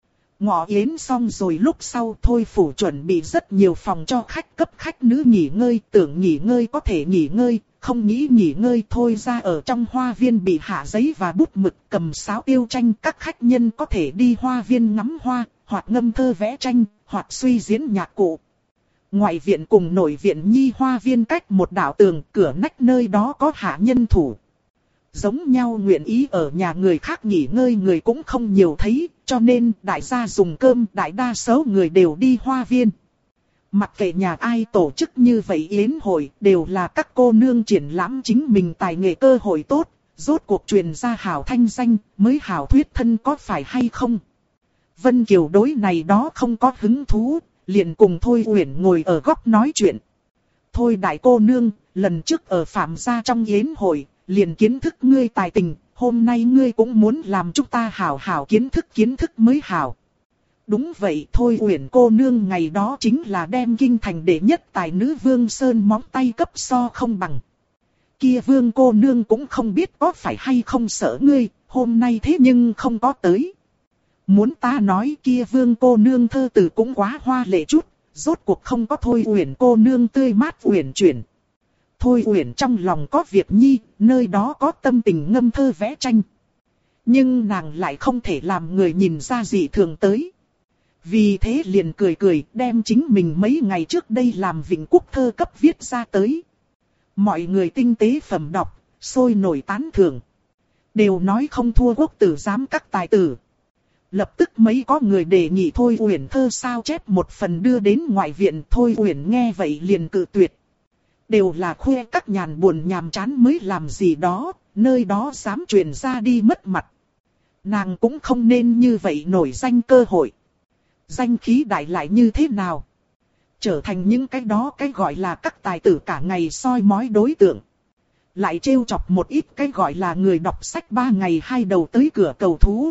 Ngọ yến xong rồi lúc sau Thôi phủ chuẩn bị rất nhiều phòng cho khách cấp khách nữ nghỉ ngơi, tưởng nghỉ ngơi có thể nghỉ ngơi, không nghĩ nghỉ ngơi thôi ra ở trong hoa viên bị hạ giấy và bút mực cầm sáo tiêu tranh. Các khách nhân có thể đi hoa viên ngắm hoa, hoặc ngâm thơ vẽ tranh, hoặc suy diễn nhạc cụ. Ngoại viện cùng nội viện nhi hoa viên cách một đạo tường, cửa nách nơi đó có hạ nhân thủ. Giống nhau nguyện ý ở nhà người khác nghỉ ngơi người cũng không nhiều thấy, cho nên đại gia dùng cơm, đại đa số người đều đi hoa viên. Mặc kệ nhà ai tổ chức như vậy yến hội, đều là các cô nương triển lãm chính mình tài nghệ cơ hội tốt, rốt cuộc truyền ra hảo thanh danh, mới hảo thuyết thân có phải hay không. Vân Kiều đối này đó không có hứng thú, liền cùng Thôi Uyển ngồi ở góc nói chuyện. Thôi đại cô nương, lần trước ở Phạm gia trong yến hội, liền kiến thức ngươi tài tình, hôm nay ngươi cũng muốn làm chúng ta hảo hảo kiến thức mới hảo. Đúng vậy Thôi Uyển cô nương ngày đó chính là đem kinh thành đệ nhất tài nữ Vương Sơn móng tay cấp so không bằng. Kia Vương cô nương cũng không biết có phải hay không sợ ngươi, hôm nay thế nhưng không có tới. Muốn ta nói kia Vương cô nương thơ từ cũng quá hoa lệ chút, rốt cuộc không có Thôi Uyển cô nương tươi mát uyển chuyển. Thôi Uyển trong lòng có việc nhi, nơi đó có tâm tình ngâm thơ vẽ tranh. Nhưng nàng lại không thể làm người nhìn ra dị thường tới. Vì thế liền cười đem chính mình mấy ngày trước đây làm Vịnh Quốc thơ cấp viết ra tới. Mọi người tinh tế phẩm đọc, sôi nổi tán thưởng. Đều nói không thua Quốc tử giám các tài tử. Lập tức mấy có người đề nghị Thôi Uyển thơ sao chép một phần đưa đến ngoại viện. Thôi Uyển nghe vậy liền cự tuyệt. Đều là khoe các nhàn buồn nhàm chán mới làm gì đó, nơi đó dám truyền ra đi mất mặt. Nàng cũng không nên như vậy nổi danh cơ hội. Danh khí đại lại như thế nào? Trở thành những cái đó cái gọi là các tài tử cả ngày soi mói đối tượng. Lại trêu chọc một ít cái gọi là người đọc sách 3 ngày 2 đầu tới cửa cầu thú.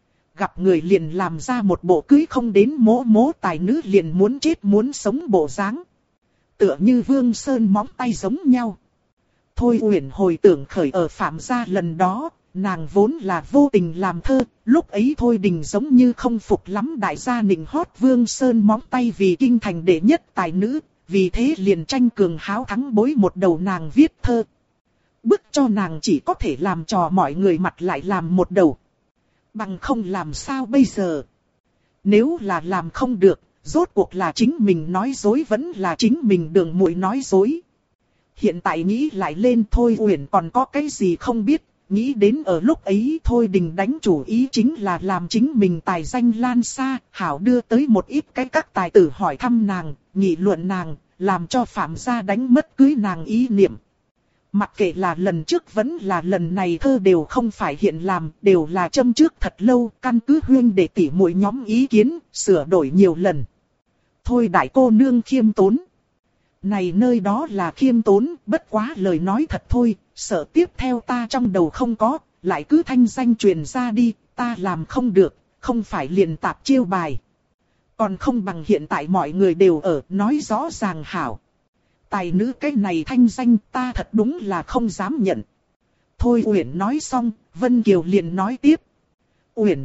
Gặp người liền làm ra một bộ cưới không đến mỗ tài nữ liền muốn chết muốn sống bộ dáng. Tựa như Vương Sơn móng tay giống nhau. Thôi Uyển hồi tưởng khởi ở Phạm gia lần đó, nàng vốn là vô tình làm thơ, lúc ấy Thôi Đình giống như không phục lắm đại gia nịnh hót Vương Sơn móng tay vì kinh thành đệ nhất tài nữ, vì thế liền tranh cường háo thắng bối một đầu nàng viết thơ. Bức cho nàng chỉ có thể làm trò mọi người mặt lại làm một đầu. Bằng không làm sao bây giờ? Nếu là làm không được, rốt cuộc là chính mình nói dối vẫn là chính mình đường muội nói dối. Hiện tại nghĩ lại lên Thôi Uyển còn có cái gì không biết, nghĩ đến ở lúc ấy Thôi Đình đánh chủ ý chính là làm chính mình tài danh lan xa, hảo đưa tới một ít cái các tài tử hỏi thăm nàng, nghị luận nàng, làm cho Phạm gia đánh mất cưới nàng ý niệm. Mặc kệ là lần trước vẫn là lần này thơ đều không phải hiện làm, đều là châm trước thật lâu, căn cứ huyên để tỉ muội nhóm ý kiến, sửa đổi nhiều lần. Thôi đại cô nương khiêm tốn. Này nơi đó là khiêm tốn, bất quá lời nói thật thôi, sợ tiếp theo ta trong đầu không có, lại cứ thanh danh truyền ra đi, ta làm không được, không phải liền tạp chiêu bài. Còn không bằng hiện tại mọi người đều ở, nói rõ ràng hảo. Tài nữ cái này thanh danh ta thật đúng là không dám nhận. Thôi Uyển nói xong, Vân Kiều liền nói tiếp. Uyển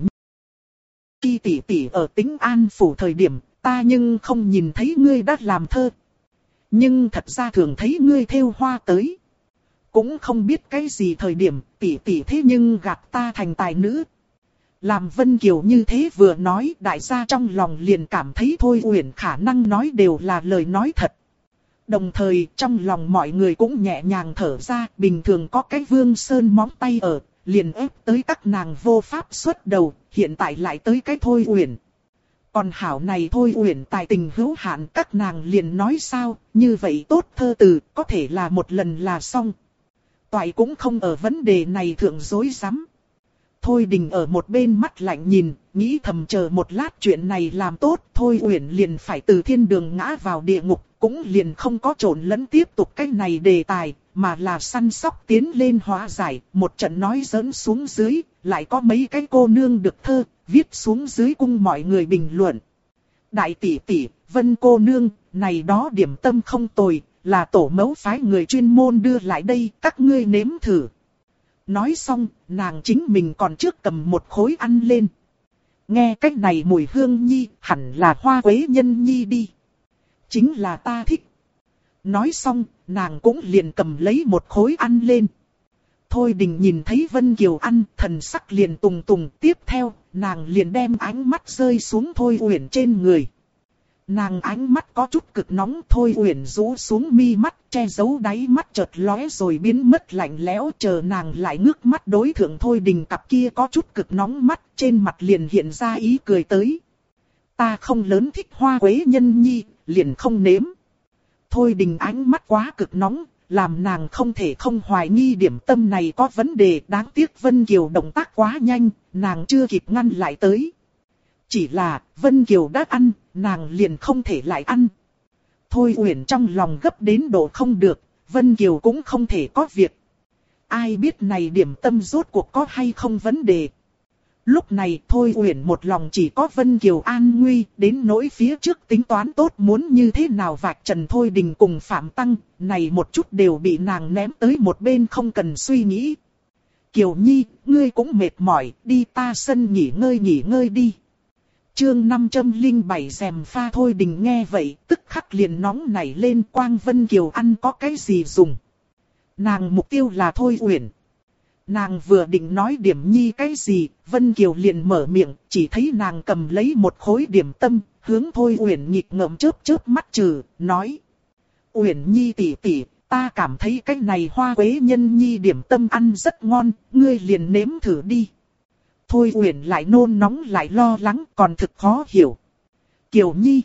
Nhi tỷ tỷ ở Tĩnh An phủ thời điểm, ta nhưng không nhìn thấy ngươi đã làm thơ. Nhưng thật ra thường thấy ngươi thêu hoa tới. Cũng không biết cái gì thời điểm tỷ tỷ thế nhưng gạt ta thành tài nữ. Làm Vân Kiều như thế vừa nói, đại gia trong lòng liền cảm thấy Thôi Uyển khả năng nói đều là lời nói thật. Đồng thời trong lòng mọi người cũng nhẹ nhàng thở ra, bình thường có cái Vương Sơn móng tay ở, liền ép tới các nàng vô pháp xuất đầu, hiện tại lại tới cái Thôi Uyển. Còn hảo này Thôi Uyển tài tình hữu hạn, các nàng liền nói sao, như vậy tốt thơ từ, có thể là một lần là xong. Toại cũng không ở vấn đề này thượng dối rắm. Thôi Đình ở một bên mắt lạnh nhìn, nghĩ thầm chờ một lát chuyện này làm tốt, Thôi Uyển liền phải từ thiên đường ngã vào địa ngục, cũng liền không có trộn lẫn tiếp tục cái này đề tài, mà là săn sóc tiến lên hóa giải, một trận nói giỡn xuống dưới, lại có mấy cái cô nương được thơ, viết xuống dưới cung mọi người bình luận. Đại tỷ tỷ, Vân cô nương, này đó điểm tâm không tồi, là tổ mẫu phái người chuyên môn đưa lại đây, các ngươi nếm thử. Nói xong, nàng chính mình còn trước cầm một khối ăn lên. Nghe cách này mùi hương nhi, hẳn là hoa quế nhân nhi đi. Chính là ta thích. Nói xong, nàng cũng liền cầm lấy một khối ăn lên. Thôi Đình nhìn thấy Vân Kiều ăn, thần sắc liền tùng tùng, tiếp theo, nàng liền đem ánh mắt rơi xuống Thôi Uyển trên người. Nàng ánh mắt có chút cực nóng, Thôi Uyển rũ xuống mi mắt, che giấu đáy mắt chợt lóe rồi biến mất lạnh lẽo, chờ nàng lại ngước mắt đối thượng Thôi Đình cặp kia có chút cực nóng mắt, trên mặt liền hiện ra ý cười tới. Ta không lớn thích hoa quế nhân nhi, liền không nếm. Thôi Đình ánh mắt quá cực nóng, làm nàng không thể không hoài nghi điểm tâm này có vấn đề, đáng tiếc Vân Kiều động tác quá nhanh, nàng chưa kịp ngăn lại tới. Chỉ là, Vân Kiều đã ăn, nàng liền không thể lại ăn. Thôi Uyển trong lòng gấp đến độ không được, Vân Kiều cũng không thể có việc. Ai biết này điểm tâm rốt cuộc có hay không vấn đề. Lúc này Thôi Uyển một lòng chỉ có Vân Kiều an nguy, đến nỗi phía trước tính toán tốt muốn như thế nào vạch trần Thôi Đình cùng Phạm Tăng, này một chút đều bị nàng ném tới một bên không cần suy nghĩ. Kiều Nhi, ngươi cũng mệt mỏi, đi ta sân nghỉ ngơi đi. Chương 507 rèm pha. Thôi Đình nghe vậy, tức khắc liền nóng nảy lên, Quang Vân Kiều ăn có cái gì dùng. Nàng mục tiêu là Thôi Uyển. Nàng vừa định nói điểm nhi cái gì, Vân Kiều liền mở miệng, chỉ thấy nàng cầm lấy một khối điểm tâm, hướng Thôi Uyển nghịch ngợm chớp chớp mắt trừ, nói. Uyển Nhi tỷ tỷ, ta cảm thấy cái này hoa quế nhân nhi điểm tâm ăn rất ngon, ngươi liền nếm thử đi. Thôi Uyển lại nôn nóng lại lo lắng, còn thực khó hiểu. Kiều Nhi.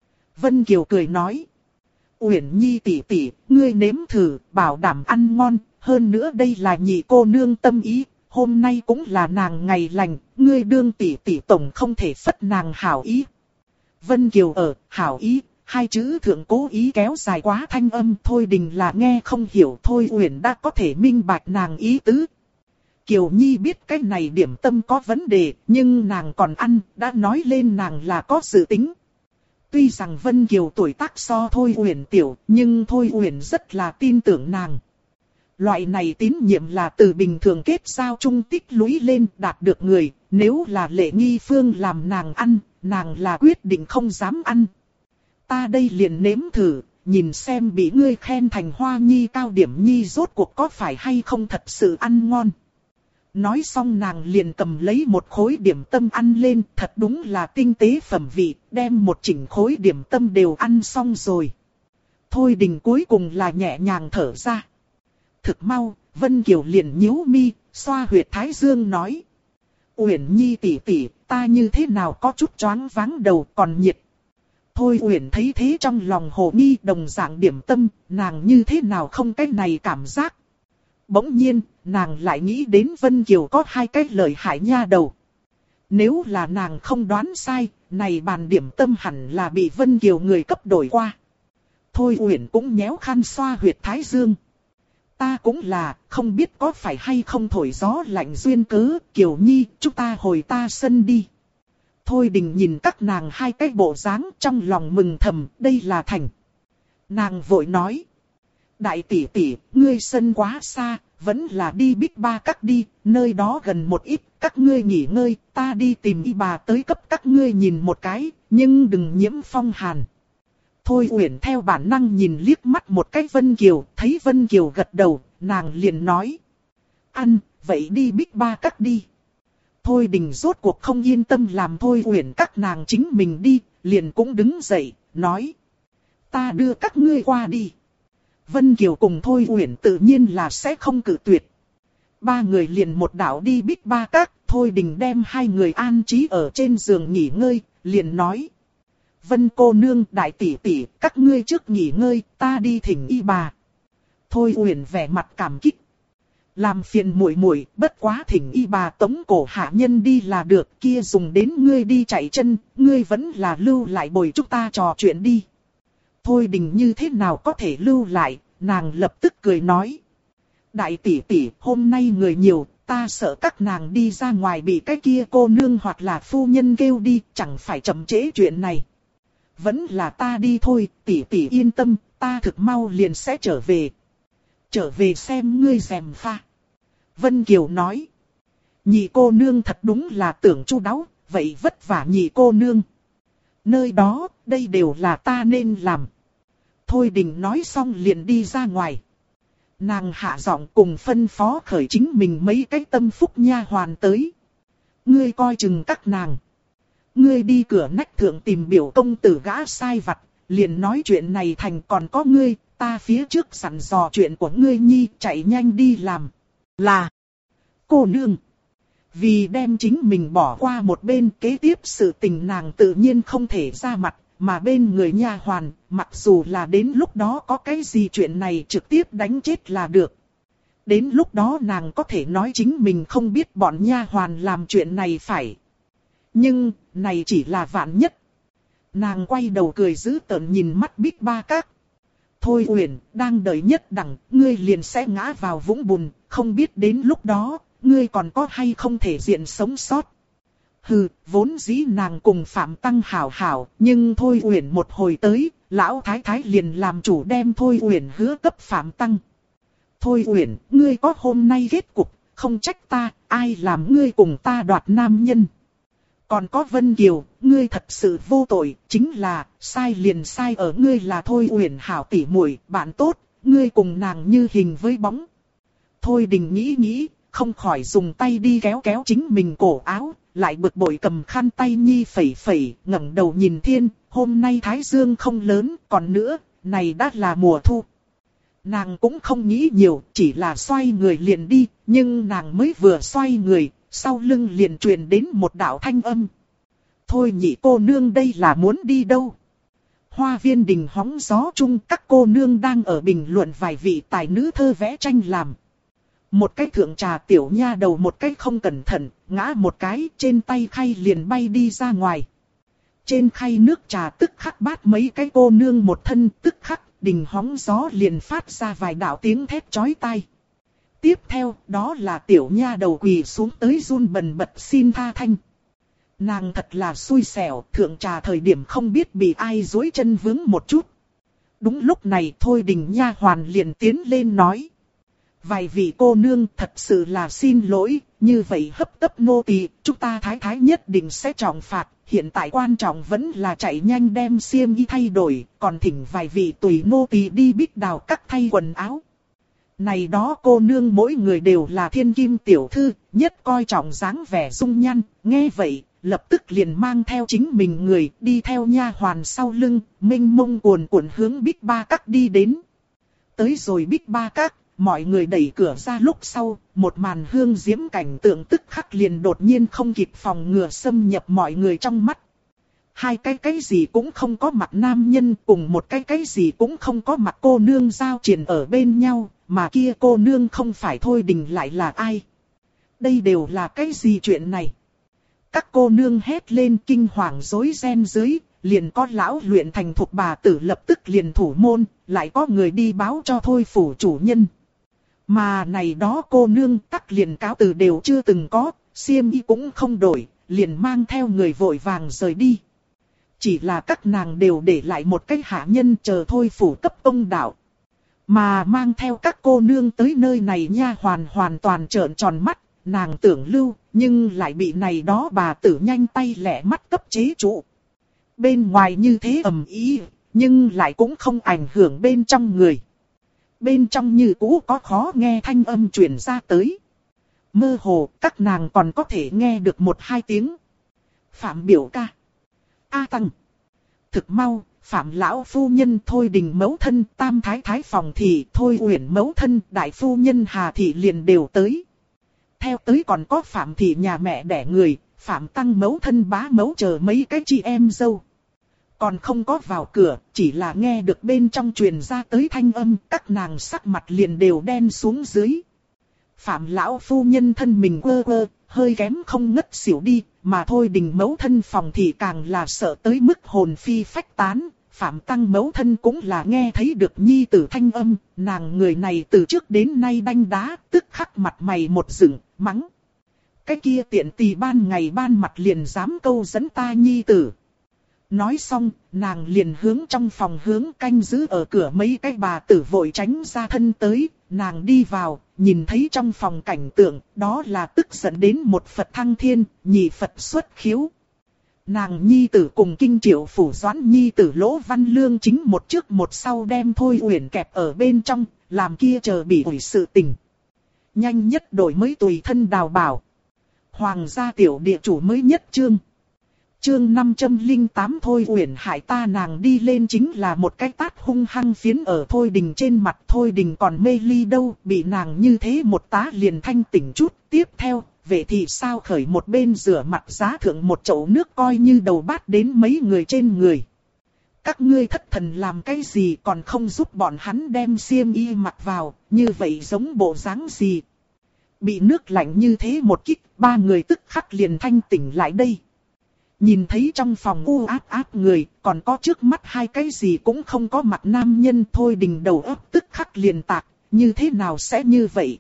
Vân Kiều cười nói. Uyển Nhi tỷ tỷ, ngươi nếm thử, bảo đảm ăn ngon, hơn nữa đây là nhị cô nương tâm ý, hôm nay cũng là nàng ngày lành, ngươi đương tỷ tỷ tổng không thể phất nàng hảo ý. Vân Kiều ở, hảo ý, hai chữ thượng cố ý kéo dài quá thanh âm, Thôi Đình là nghe không hiểu, Thôi Uyển đã có thể minh bạch nàng ý tứ. Kiều Nhi biết cái này điểm tâm có vấn đề, nhưng nàng còn ăn, đã nói lên nàng là có dự tính. Tuy rằng Vân Kiều tuổi tác so Thôi Uyển tiểu, nhưng Thôi Uyển rất là tin tưởng nàng. Loại này tín nhiệm là từ bình thường kết giao chung tích lũy lên đạt được người, nếu là Lệ Nghi Phương làm nàng ăn, nàng là quyết định không dám ăn. Ta đây liền nếm thử, nhìn xem bị ngươi khen thành hoa nhi cao điểm nhi rốt cuộc có phải hay không thật sự ăn ngon. Nói xong nàng liền cầm lấy một khối điểm tâm ăn lên, thật đúng là tinh tế phẩm vị, đem một chỉnh khối điểm tâm đều ăn xong rồi. Thôi Đình cuối cùng là nhẹ nhàng thở ra. Thực mau, Vân Kiều liền nhíu mi, xoa huyệt thái dương nói. Uyển Nhi tỷ tỷ, ta như thế nào có chút choáng váng đầu còn nhiệt. Thôi Uyển thấy thế trong lòng hồ nghi, đồng dạng điểm tâm, nàng như thế nào không cái này cảm giác. Bỗng nhiên, nàng lại nghĩ đến Vân Kiều có hai cái lợi hại nha đầu. Nếu là nàng không đoán sai, này bàn điểm tâm hẳn là bị Vân Kiều người cấp đổi qua. Thôi Uyển cũng nhéo khăn xoa huyệt thái dương. Ta cũng là, không biết có phải hay không thổi gió lạnh duyên cớ, Kiều Nhi, chúng ta hồi ta sân đi. Thôi Đình nhìn các nàng hai cái bộ dáng trong lòng mừng thầm, đây là thành. Nàng vội nói. Đại tỷ tỷ, ngươi sân quá xa, vẫn là đi Big Ba Các đi, nơi đó gần một ít, các ngươi nghỉ ngơi, ta đi tìm y bà tới cấp các ngươi nhìn một cái, nhưng đừng nhiễm phong hàn. Thôi Uyển theo bản năng nhìn liếc mắt một cái Vân Kiều, thấy Vân Kiều gật đầu, nàng liền nói. Ăn, vậy đi Big Ba Các đi. Thôi Đình rốt cuộc không yên tâm làm Thôi Uyển các nàng chính mình đi, liền cũng đứng dậy, nói. Ta đưa các ngươi qua đi. Vân Kiều cùng Thôi Uyển tự nhiên là sẽ không cự tuyệt. Ba người liền một đảo đi Big Ba Các, Thôi Đình đem hai người an trí ở trên giường nghỉ ngơi, liền nói. Vân cô nương, đại tỷ tỷ, các ngươi trước nghỉ ngơi, ta đi thỉnh y bà. Thôi Uyển vẻ mặt cảm kích. Làm phiền muội muội, bất quá thỉnh y bà tống cổ hạ nhân đi là được, kia dùng đến ngươi đi chạy chân, ngươi vẫn là lưu lại bồi chúng ta trò chuyện đi. Thôi Đình như thế nào có thể lưu lại, nàng lập tức cười nói. Đại tỷ tỷ, hôm nay người nhiều, ta sợ các nàng đi ra ngoài bị cái kia cô nương hoặc là phu nhân kêu đi, chẳng phải chậm trễ chuyện này. Vẫn là ta đi thôi, tỷ tỷ yên tâm, ta thực mau liền sẽ trở về. Trở về xem ngươi gièm pha. Vân Kiều nói. Nhị cô nương thật đúng là tưởng chu đáo, vậy vất vả nhị cô nương. Nơi đó, đây đều là ta nên làm. Thôi Đình nói xong liền đi ra ngoài. Nàng hạ giọng cùng phân phó khởi chính mình mấy cái tâm phúc nha hoàn tới. Ngươi coi chừng các nàng. Ngươi đi cửa nách thượng tìm biểu công tử gã sai vặt, liền nói chuyện này thành còn có ngươi, ta phía trước sẵn dò chuyện của ngươi nhi, chạy nhanh đi làm. Là cô nương. Vì đem chính mình bỏ qua một bên, kế tiếp sự tình nàng tự nhiên không thể ra mặt, mà bên người nha hoàn, mặc dù là đến lúc đó có cái gì chuyện này trực tiếp đánh chết là được. Đến lúc đó nàng có thể nói chính mình không biết bọn nha hoàn làm chuyện này phải. Nhưng, này chỉ là vạn nhất. Nàng quay đầu cười giữ tợn nhìn mắt Big Ba Các. Thôi Uyển, đang đợi nhất đẳng, ngươi liền sẽ ngã vào vũng bùn, không biết đến lúc đó, ngươi còn có hay không thể diện sống sót. Hừ, vốn dĩ nàng cùng Phạm Tăng hảo hảo, nhưng Thôi Uyển một hồi tới, lão thái thái liền làm chủ đem Thôi Uyển hứa cấp Phạm Tăng. Thôi Uyển, ngươi có hôm nay kết cục, không trách ta, ai làm ngươi cùng ta đoạt nam nhân. Còn có Vân Kiều, ngươi thật sự vô tội, chính là, sai liền sai ở ngươi là Thôi Uyển hảo tỉ muội, bạn tốt, ngươi cùng nàng như hình với bóng. Thôi Đình nghĩ, không khỏi dùng tay đi kéo kéo chính mình cổ áo, lại bực bội cầm khăn tay nhi phẩy phẩy, ngẩng đầu nhìn thiên, hôm nay thái dương không lớn, còn nữa, này đã là mùa thu. Nàng cũng không nghĩ nhiều, chỉ là xoay người liền đi, nhưng nàng mới vừa xoay người, sau lưng liền truyền đến một đạo thanh âm. Thôi nhị cô nương đây là muốn đi đâu? Hoa viên đình hóng gió chung các cô nương đang ở bình luận vài vị tài nữ thơ vẽ tranh làm. Một cái thượng trà tiểu nha đầu một cái không cẩn thận, ngã một cái trên tay khay liền bay đi ra ngoài. Trên khay nước trà tức khắc bát mấy cái cô nương một thân tức khắc, đình hóng gió liền phát ra vài đạo tiếng thét chói tai. Tiếp theo, đó là tiểu nha đầu quỳ xuống tới run bần bật xin tha thanh. Nàng thật là xui xẻo, thượng trà thời điểm không biết bị ai dối chân vướng một chút. Đúng lúc này Thôi Đình nha hoàn liền tiến lên nói. Vài vị cô nương thật sự là xin lỗi, như vậy hấp tấp nô tỳ, chúng ta thái thái nhất định sẽ trọng phạt. Hiện tại quan trọng vẫn là chạy nhanh đem xiêm y thay đổi, còn thỉnh vài vị tùy nô tỳ đi Bích Đào Các thay quần áo. Này đó cô nương mỗi người đều là thiên kim tiểu thư, nhất coi trọng dáng vẻ dung nhan, nghe vậy, lập tức liền mang theo chính mình người, đi theo nha hoàn sau lưng, mênh mông cuồn cuộn hướng Big Ba Các đi đến. Tới rồi Big Ba Các, mọi người đẩy cửa ra lúc sau, một màn hương diễm cảnh tượng tức khắc liền đột nhiên không kịp phòng ngừa xâm nhập mọi người trong mắt. Hai cái gì cũng không có mặt nam nhân cùng một cái gì cũng không có mặt cô nương giao triền ở bên nhau, mà kia cô nương không phải Thôi Đình lại là ai. Đây đều là cái gì chuyện này? Các cô nương hét lên kinh hoàng rối ren dưới, liền có lão luyện thành thuộc bà tử lập tức liền thủ môn, lại có người đi báo cho thôi phủ chủ nhân. Mà này đó cô nương tắc liền cáo từ đều chưa từng có, xiêm y cũng không đổi, liền mang theo người vội vàng rời đi. Chỉ là các nàng đều để lại một cái hạ nhân chờ thôi phủ cấp công đạo. Mà mang theo các cô nương tới nơi này nha hoàn toàn trợn tròn mắt, nàng tưởng lưu, nhưng lại bị này đó bà tử nhanh tay lẹ mắt cấp chế trụ. Bên ngoài như thế ầm ĩ, nhưng lại cũng không ảnh hưởng bên trong người. Bên trong như cũ có khó nghe thanh âm truyền ra tới. Mơ hồ, các nàng còn có thể nghe được một hai tiếng. Phạm biểu ca. A Tăng. Thực mau, Phạm lão phu nhân Thôi Đình mẫu thân Tam Thái Thái phòng thị Thôi Uyển mẫu thân Đại phu nhân Hà thị liền đều tới. Theo tới còn có Phạm thị nhà mẹ đẻ người, Phạm Tăng mẫu thân bá mẫu chờ mấy cái chị em dâu. Còn không có vào cửa, chỉ là nghe được bên trong truyền ra tới thanh âm, các nàng sắc mặt liền đều đen xuống dưới. Phạm lão phu nhân thân mình quơ quơ, hơi kém không ngất xỉu đi, mà Thôi Đình mẫu thân phòng thì càng là sợ tới mức hồn phi phách tán. Phạm Tăng mẫu thân cũng là nghe thấy được nhi tử thanh âm, nàng người này từ trước đến nay đanh đá, tức khắc mặt mày một dựng, mắng. Cái kia tiện tỳ ban ngày ban mặt liền dám câu dẫn ta nhi tử. Nói xong, nàng liền hướng trong phòng hướng canh giữ ở cửa mấy cái bà tử vội tránh ra thân tới, nàng đi vào, nhìn thấy trong phòng cảnh tượng, đó là tức giận đến một Phật thăng thiên, nhị Phật xuất khiếu. Nàng nhi tử cùng kinh triệu phủ doãn nhi tử Lỗ Văn Lương chính một trước một sau đem Thôi Uyển kẹp ở bên trong, làm kia chờ bị ủi sự tình. Nhanh nhất đổi mới tùy thân đào bảo. Hoàng gia tiểu địa chủ mới nhất chương. Chương 508 Thôi Uyển hại ta, nàng đi lên chính là một cái tát hung hăng phiến ở Thôi Đình trên mặt. Thôi Đình còn mê ly đâu, bị nàng như thế một tá liền thanh tỉnh chút. Tiếp theo, vậy thì sao khởi một bên rửa mặt giá thượng một chậu nước coi như đầu bát đến mấy người trên người. Các ngươi thất thần làm cái gì còn không giúp bọn hắn đem xiêm y mặc vào, như vậy giống bộ dáng gì. Bị nước lạnh như thế một kích, ba người tức khắc liền thanh tỉnh lại đây. Nhìn thấy trong phòng áp người, còn có trước mắt hai cái gì cũng không có mặt nam nhân. Thôi Đình đầu óc tức khắc liền tạc, như thế nào sẽ như vậy?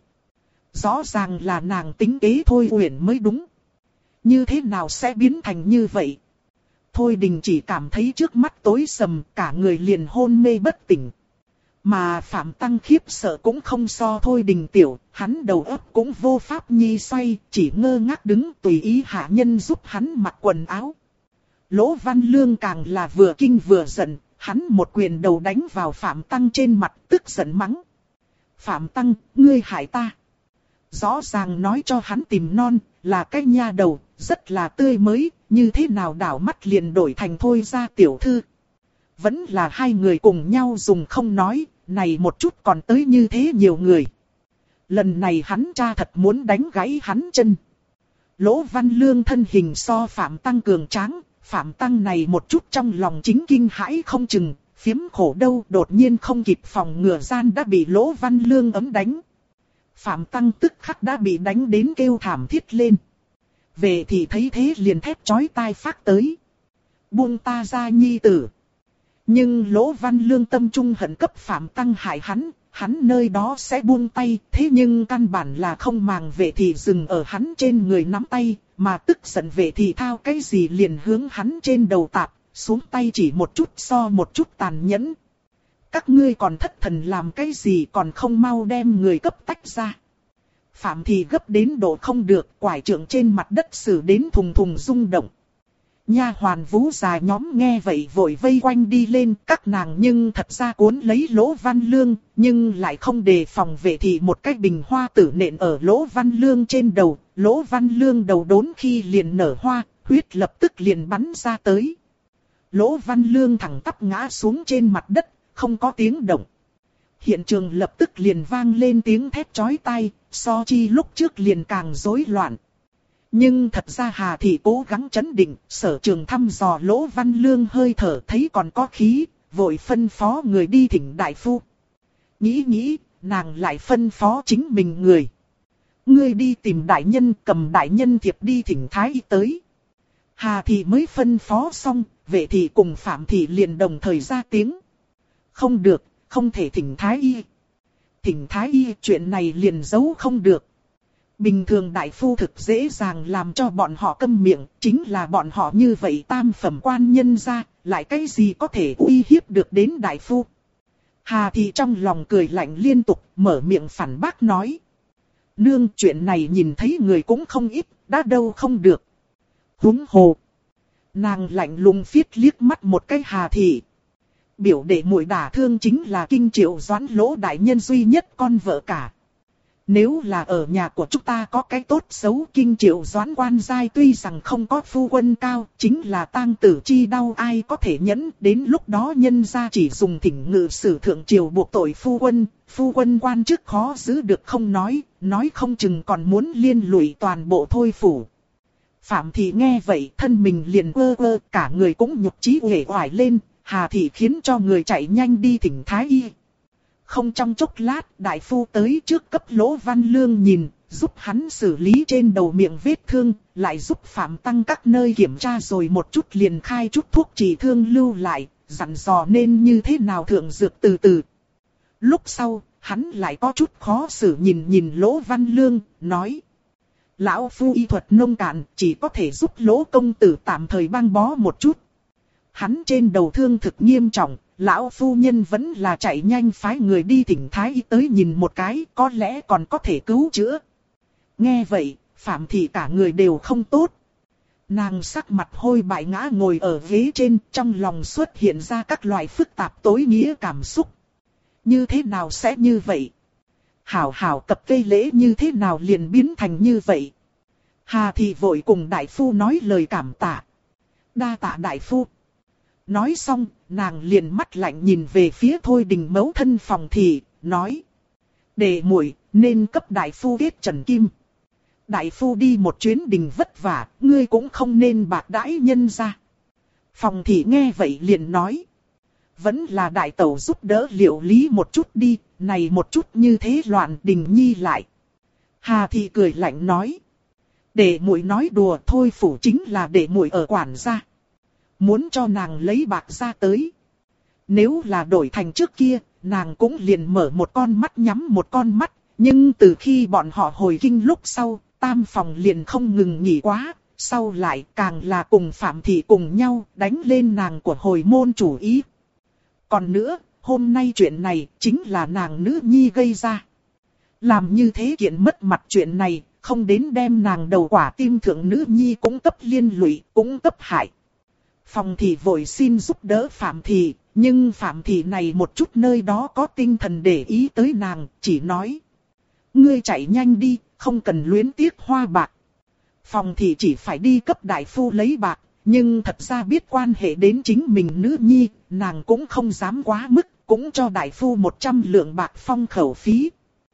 Rõ ràng là nàng tính kế Thôi Uyển mới đúng. Như thế nào sẽ biến thành như vậy? Thôi Đình chỉ cảm thấy trước mắt tối sầm, cả người liền hôn mê bất tỉnh. Mà Phạm Tăng khiếp sợ cũng không so Thôi Đình tiểu, hắn đầu óc cũng vô pháp nhi xoay, chỉ ngơ ngác đứng tùy ý hạ nhân giúp hắn mặc quần áo. Lỗ Văn Lương càng là vừa kinh vừa giận, hắn một quyền đầu đánh vào Phạm Tăng trên mặt, tức giận mắng. Phạm Tăng, ngươi hại ta. Rõ ràng nói cho hắn tìm non, là cái nha đầu, rất là tươi mới, như thế nào đảo mắt liền đổi thành Thôi gia tiểu thư. Vẫn là hai người cùng nhau dùng không nói, này một chút còn tới như thế nhiều người. Lần này hắn cha thật muốn đánh gãy hắn chân. Lỗ Văn Lương thân hình so Phạm Tăng cường tráng, Phạm Tăng này một chút trong lòng chính kinh hãi không chừng, phiếm khổ đâu đột nhiên không kịp phòng ngừa gian đã bị Lỗ Văn Lương ấm đánh. Phạm Tăng tức khắc đã bị đánh đến kêu thảm thiết lên. Về thì thấy thế liền thét chói tai phát tới. Buông ta ra nhi tử. Nhưng Lỗ Văn Lương tâm trung hận cấp Phạm Tăng hại hắn nơi đó sẽ buông tay. Thế nhưng căn bản là không màng về thì dừng ở hắn trên người nắm tay. Mà tức giận về thì thao cái gì liền hướng hắn trên đầu tạp. Xuống tay chỉ một chút so một chút tàn nhẫn. Các ngươi còn thất thần làm cái gì còn không mau đem người cấp tách ra. Phạm thì gấp đến độ không được, quải trượng trên mặt đất xử đến thùng thùng rung động. Nha hoàn Vú già nhóm nghe vậy vội vây quanh đi lên, các nàng nhưng thật ra cuốn lấy Lỗ Văn Lương, nhưng lại không đề phòng vệ thì một cái bình hoa tử nện ở Lỗ Văn Lương trên đầu. Lỗ Văn Lương đầu đốn khi liền nở hoa, huyết lập tức liền bắn ra tới. Lỗ Văn Lương thẳng tắp ngã xuống trên mặt đất, không có tiếng động. Hiện trường lập tức liền vang lên tiếng thét chói tai, so chi lúc trước liền càng rối loạn. Nhưng thật ra Hà Thị cố gắng trấn định, Sở Trường thăm dò Lỗ Văn Lương hơi thở thấy còn có khí, vội phân phó người đi thỉnh đại phu. Nghĩ, nàng lại phân phó chính mình người. Ngươi đi tìm đại nhân, cầm đại nhân thiệp đi thỉnh thái y tới. Hà thị mới phân phó xong, Vệ thị cùng Phạm thị liền đồng thời ra tiếng. Không được, không thể thỉnh thái y. Thỉnh thái y chuyện này liền giấu không được. Bình thường đại phu thực dễ dàng làm cho bọn họ câm miệng, chính là bọn họ như vậy tam phẩm quan nhân ra, lại cái gì có thể uy hiếp được đến đại phu. Hà thị trong lòng cười lạnh liên tục, mở miệng phản bác nói. Nương, chuyện này nhìn thấy người cũng không ít, đã đâu không được. Huống hồ. Nàng lạnh lùng phiết liếc mắt một cái Hà thị. Biểu đệ muội đả thương chính là Kinh Triệu Doãn Lỗ đại nhân duy nhất con vợ cả. Nếu là ở nhà của chúng ta có cái tốt xấu, Kinh Triệu Doãn quan giai tuy rằng không có phu quân cao, chính là tang tử chi đau ai có thể nhẫn, đến lúc đó nhân gia chỉ dùng thỉnh ngự sử thượng triều buộc tội phu quân quan chức khó giữ được không nói không chừng còn muốn liên lụy toàn bộ thôi phủ. Phạm thị nghe vậy thân mình liền quơ quơ, cả người cũng nhục chí uể oải lên. Hà thị khiến cho người chạy nhanh đi thỉnh thái y. Không trong chốc lát, đại phu tới trước cấp Lỗ Văn Lương nhìn, giúp hắn xử lý trên đầu miệng vết thương, lại giúp Phạm Tăng các nơi kiểm tra rồi một chút liền khai chút thuốc trị thương lưu lại, dặn dò nên như thế nào thượng dược từ từ. Lúc sau, hắn lại có chút khó xử nhìn Lỗ Văn Lương, nói. Lão phu y thuật nông cạn, chỉ có thể giúp Lỗ công tử tạm thời băng bó một chút. Hắn trên đầu thương thực nghiêm trọng, lão phu nhân vẫn là chạy nhanh phái người đi thỉnh thái y tới nhìn một cái, có lẽ còn có thể cứu chữa. Nghe vậy, Phạm thị cả người đều không tốt. Nàng sắc mặt hôi bại ngã ngồi ở ghế trên, trong lòng xuất hiện ra các loại phức tạp tối nghĩa cảm xúc. Như thế nào sẽ như vậy? Hảo cập cây lễ như thế nào liền biến thành như vậy? Hà thị vội cùng đại phu nói lời cảm tạ. Đa tạ đại phu. Nói xong, nàng liền mắt lạnh nhìn về phía Thôi Đình mẫu thân Phòng Thị, nói. Đệ muội nên cấp đại phu kết trần kim. Đại phu đi một chuyến đình vất vả, ngươi cũng không nên bạc đãi nhân ra. Phòng Thị nghe vậy liền nói. Vẫn là đại tẩu giúp đỡ liệu lý một chút đi, này một chút như thế loạn Đình Nhi lại. Hà Thị cười lạnh nói. Đệ muội nói đùa thôi, phủ chính là đệ muội ở quản gia. Muốn cho nàng lấy bạc ra tới. Nếu là đổi thành trước kia, nàng cũng liền mở một con mắt nhắm một con mắt. Nhưng từ khi bọn họ hồi kinh lúc sau, tam phòng liền không ngừng nghỉ quá. Sau lại càng là cùng Phạm Thị cùng nhau đánh lên nàng của hồi môn chủ ý. Còn nữa, hôm nay chuyện này chính là nàng nữ nhi gây ra. Làm như thế kiện mất mặt chuyện này, không đến đem nàng đầu quả tim thượng nữ nhi cũng cấp liên lụy, cũng cấp hại. Phòng Thị vội xin giúp đỡ Phạm Thị, nhưng Phạm Thị này một chút nơi đó có tinh thần để ý tới nàng, chỉ nói. Ngươi chạy nhanh đi, không cần luyến tiếc hoa bạc. Phòng Thị chỉ phải đi cấp đại phu lấy bạc, nhưng thật ra biết quan hệ đến chính mình nữ nhi, nàng cũng không dám quá mức, cũng cho đại phu 100 lượng bạc phong khẩu phí.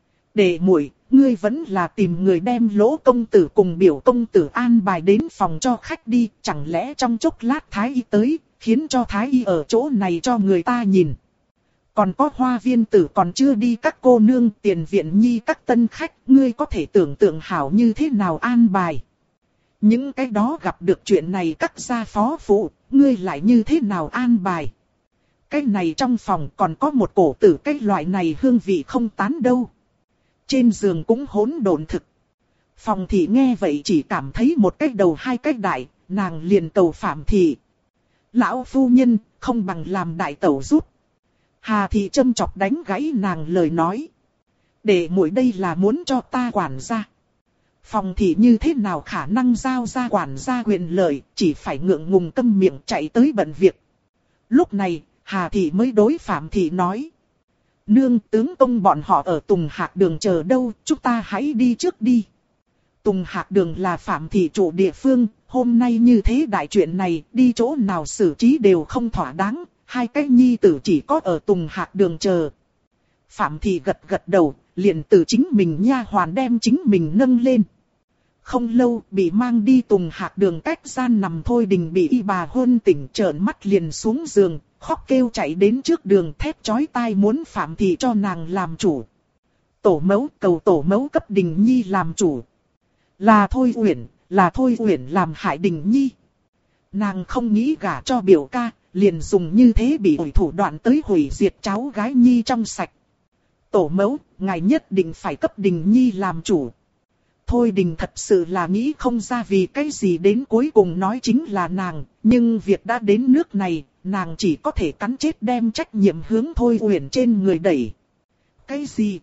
Đệ muội, ngươi vẫn là tìm người đem Lỗ công tử cùng biểu công tử an bài đến phòng cho khách đi, chẳng lẽ trong chốc lát thái y tới, khiến cho thái y ở chỗ này cho người ta nhìn. Còn có Hoa viên tử còn chưa đi, các cô nương, tiền viện nhi các tân khách, ngươi có thể tưởng tượng hảo như thế nào an bài. Những cái đó gặp được chuyện này các gia phó phụ, ngươi lại như thế nào an bài. Cái này trong phòng còn có một cổ tử, cái loại này hương vị không tán đâu. Trên giường cũng hỗn độn thực. Phòng Thị nghe vậy chỉ cảm thấy một cái đầu hai cái đại, nàng liền cầu Phạm Thị. Lão phu nhân, không bằng làm đại tẩu giúp. Hà Thị châm chọc đánh gãy nàng lời nói. Để muội đây là muốn cho ta quản gia. Phòng Thị như thế nào khả năng giao ra quản gia quyền lợi, chỉ phải ngượng ngùng câm miệng chạy tới bận việc. Lúc này, Hà Thị mới đối Phạm Thị nói. Nương, tướng công bọn họ ở Tùng Hạc Đường chờ đâu, chúng ta hãy đi trước đi. Tùng Hạc Đường là Phạm Thị chủ địa phương, hôm nay như thế đại chuyện này, đi chỗ nào xử trí đều không thỏa đáng, hai cái nhi tử chỉ có ở Tùng Hạc Đường chờ. Phạm Thị gật đầu, liền từ chính mình nha hoàn đem chính mình nâng lên. Không lâu, bị mang đi Tùng Hạc Đường cách gian nằm Thôi Đình bị y bà hôn tỉnh, trợn mắt liền xuống giường, khóc kêu chạy đến trước đường thét chói tai muốn Phạm Thị cho nàng làm chủ. Tổ mẫu, cầu tổ mẫu cấp Đình Nhi làm chủ. Là Thôi Uyển làm hại Đình Nhi. Nàng không nghĩ gả cho biểu ca, liền dùng như thế bị ủi thủ đoạn tới hủy diệt cháu gái Nhi trong sạch. Tổ mẫu, ngài nhất định phải cấp Đình Nhi làm chủ. Thôi Đình thật sự là nghĩ không ra vì cái gì đến cuối cùng nói chính là nàng, nhưng việc đã đến nước này, nàng chỉ có thể cắn chết đem trách nhiệm hướng Thôi Uyển trên người đẩy. Cái gì?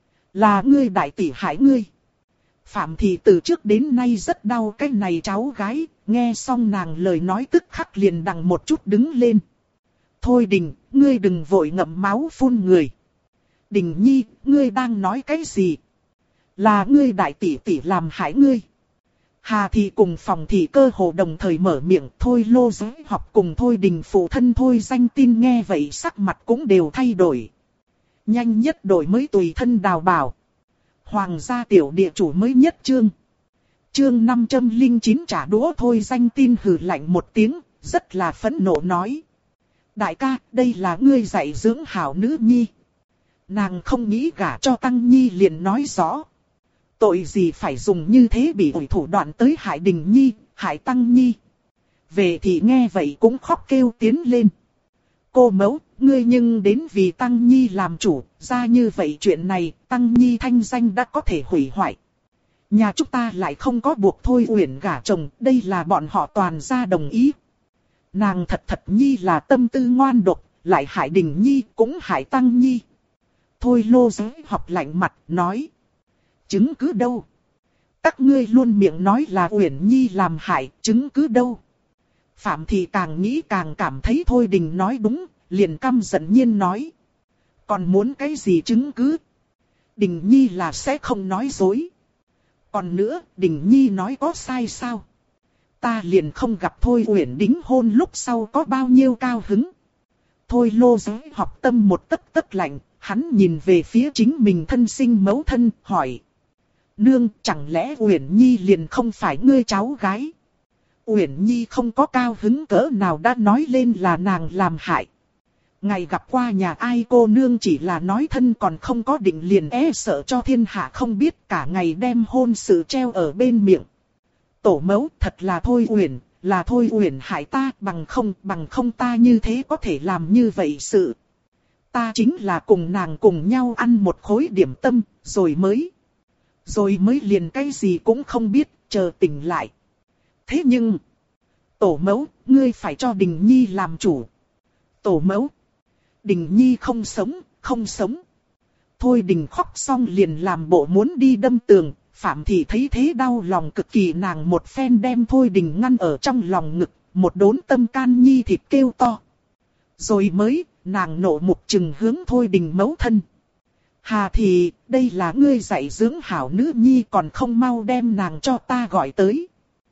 Là ngươi đại tỷ hại ngươi. Phạm Thị từ trước đến nay rất đau cái này cháu gái, nghe xong nàng lời nói tức khắc liền đằng một chút đứng lên. Thôi Đình, ngươi đừng vội ngậm máu phun người. Đình Nhi, ngươi đang nói cái gì? Là ngươi đại tỷ tỷ làm hại ngươi. Hà Thị cùng Phòng Thị cơ hồ đồng thời mở miệng. Thôi Lô Giới Học cùng Thôi Đình phụ thân Thôi Danh Tin nghe vậy sắc mặt cũng đều thay đổi. Nhanh nhất đổi mới tùy thân đào bảo. Hoàng gia tiểu địa chủ mới nhất chương. Chương 509 trả đũa. Thôi Danh Tin hừ lạnh một tiếng, rất là phẫn nộ nói. Đại ca, đây là ngươi dạy dưỡng hảo nữ nhi. Nàng không nghĩ gả cho Tăng Nhi liền nói rõ. Tội gì phải dùng như thế bị ủi thủ đoạn tới hại Đình Nhi, hại Tăng Nhi. Về thì nghe vậy cũng khóc kêu tiến lên. Cô mẫu, ngươi nhưng đến vì Tăng Nhi làm chủ, ra như vậy chuyện này, Tăng Nhi thanh danh đã có thể hủy hoại. Nhà chúng ta lại không có buộc Thôi Uyển gả chồng, đây là bọn họ toàn gia đồng ý. Nàng thật Nhi là tâm tư ngoan độc, lại hại Đình Nhi cũng hại Tăng Nhi. Thôi Lô Giới Học lạnh mặt nói. Chứng cứ đâu? Các ngươi luôn miệng nói là Uyển Nhi làm hại, chứng cứ đâu? Phạm Thị càng nghĩ càng cảm thấy Thôi Đình nói đúng, liền căm giận nhiên nói. Còn muốn cái gì chứng cứ? Đình Nhi là sẽ không nói dối. Còn nữa, Đình Nhi nói có sai sao? Ta liền không gặp Thôi Uyển đính hôn lúc sau có bao nhiêu cao hứng. Thôi Lô Giới Học tâm một tấc tấc lạnh, hắn nhìn về phía chính mình thân sinh mẫu thân, hỏi. Nương, chẳng lẽ Uyển Nhi liền không phải ngươi cháu gái? Uyển Nhi không có cao hứng cỡ nào đã nói lên là nàng làm hại. Ngày gặp qua nhà ai cô nương chỉ là nói thân còn không có định liền sợ cho thiên hạ không biết cả ngày đem hôn sự treo ở bên miệng. Tổ mẫu thật là Thôi Uyển, là Thôi Uyển hại ta bằng không ta như thế có thể làm như vậy sự. Ta chính là cùng nàng cùng nhau ăn một khối điểm tâm, rồi mới liền cái gì cũng không biết, chờ tỉnh lại. Thế nhưng, tổ mẫu, ngươi phải cho Đình Nhi làm chủ. Tổ mẫu, Đình Nhi không sống. Thôi Đình khóc xong liền làm bộ muốn đi đâm tường, Phạm Thị thấy thế đau lòng cực kỳ, nàng một phen đem Thôi Đình ngăn ở trong lòng ngực, một đốn tâm can nhi thịt kêu to. Rồi mới, nàng nộ mục trừng hướng Thôi Đình mẫu thân. Hà Thị, đây là ngươi dạy dưỡng hảo nữ nhi còn không mau đem nàng cho ta gọi tới.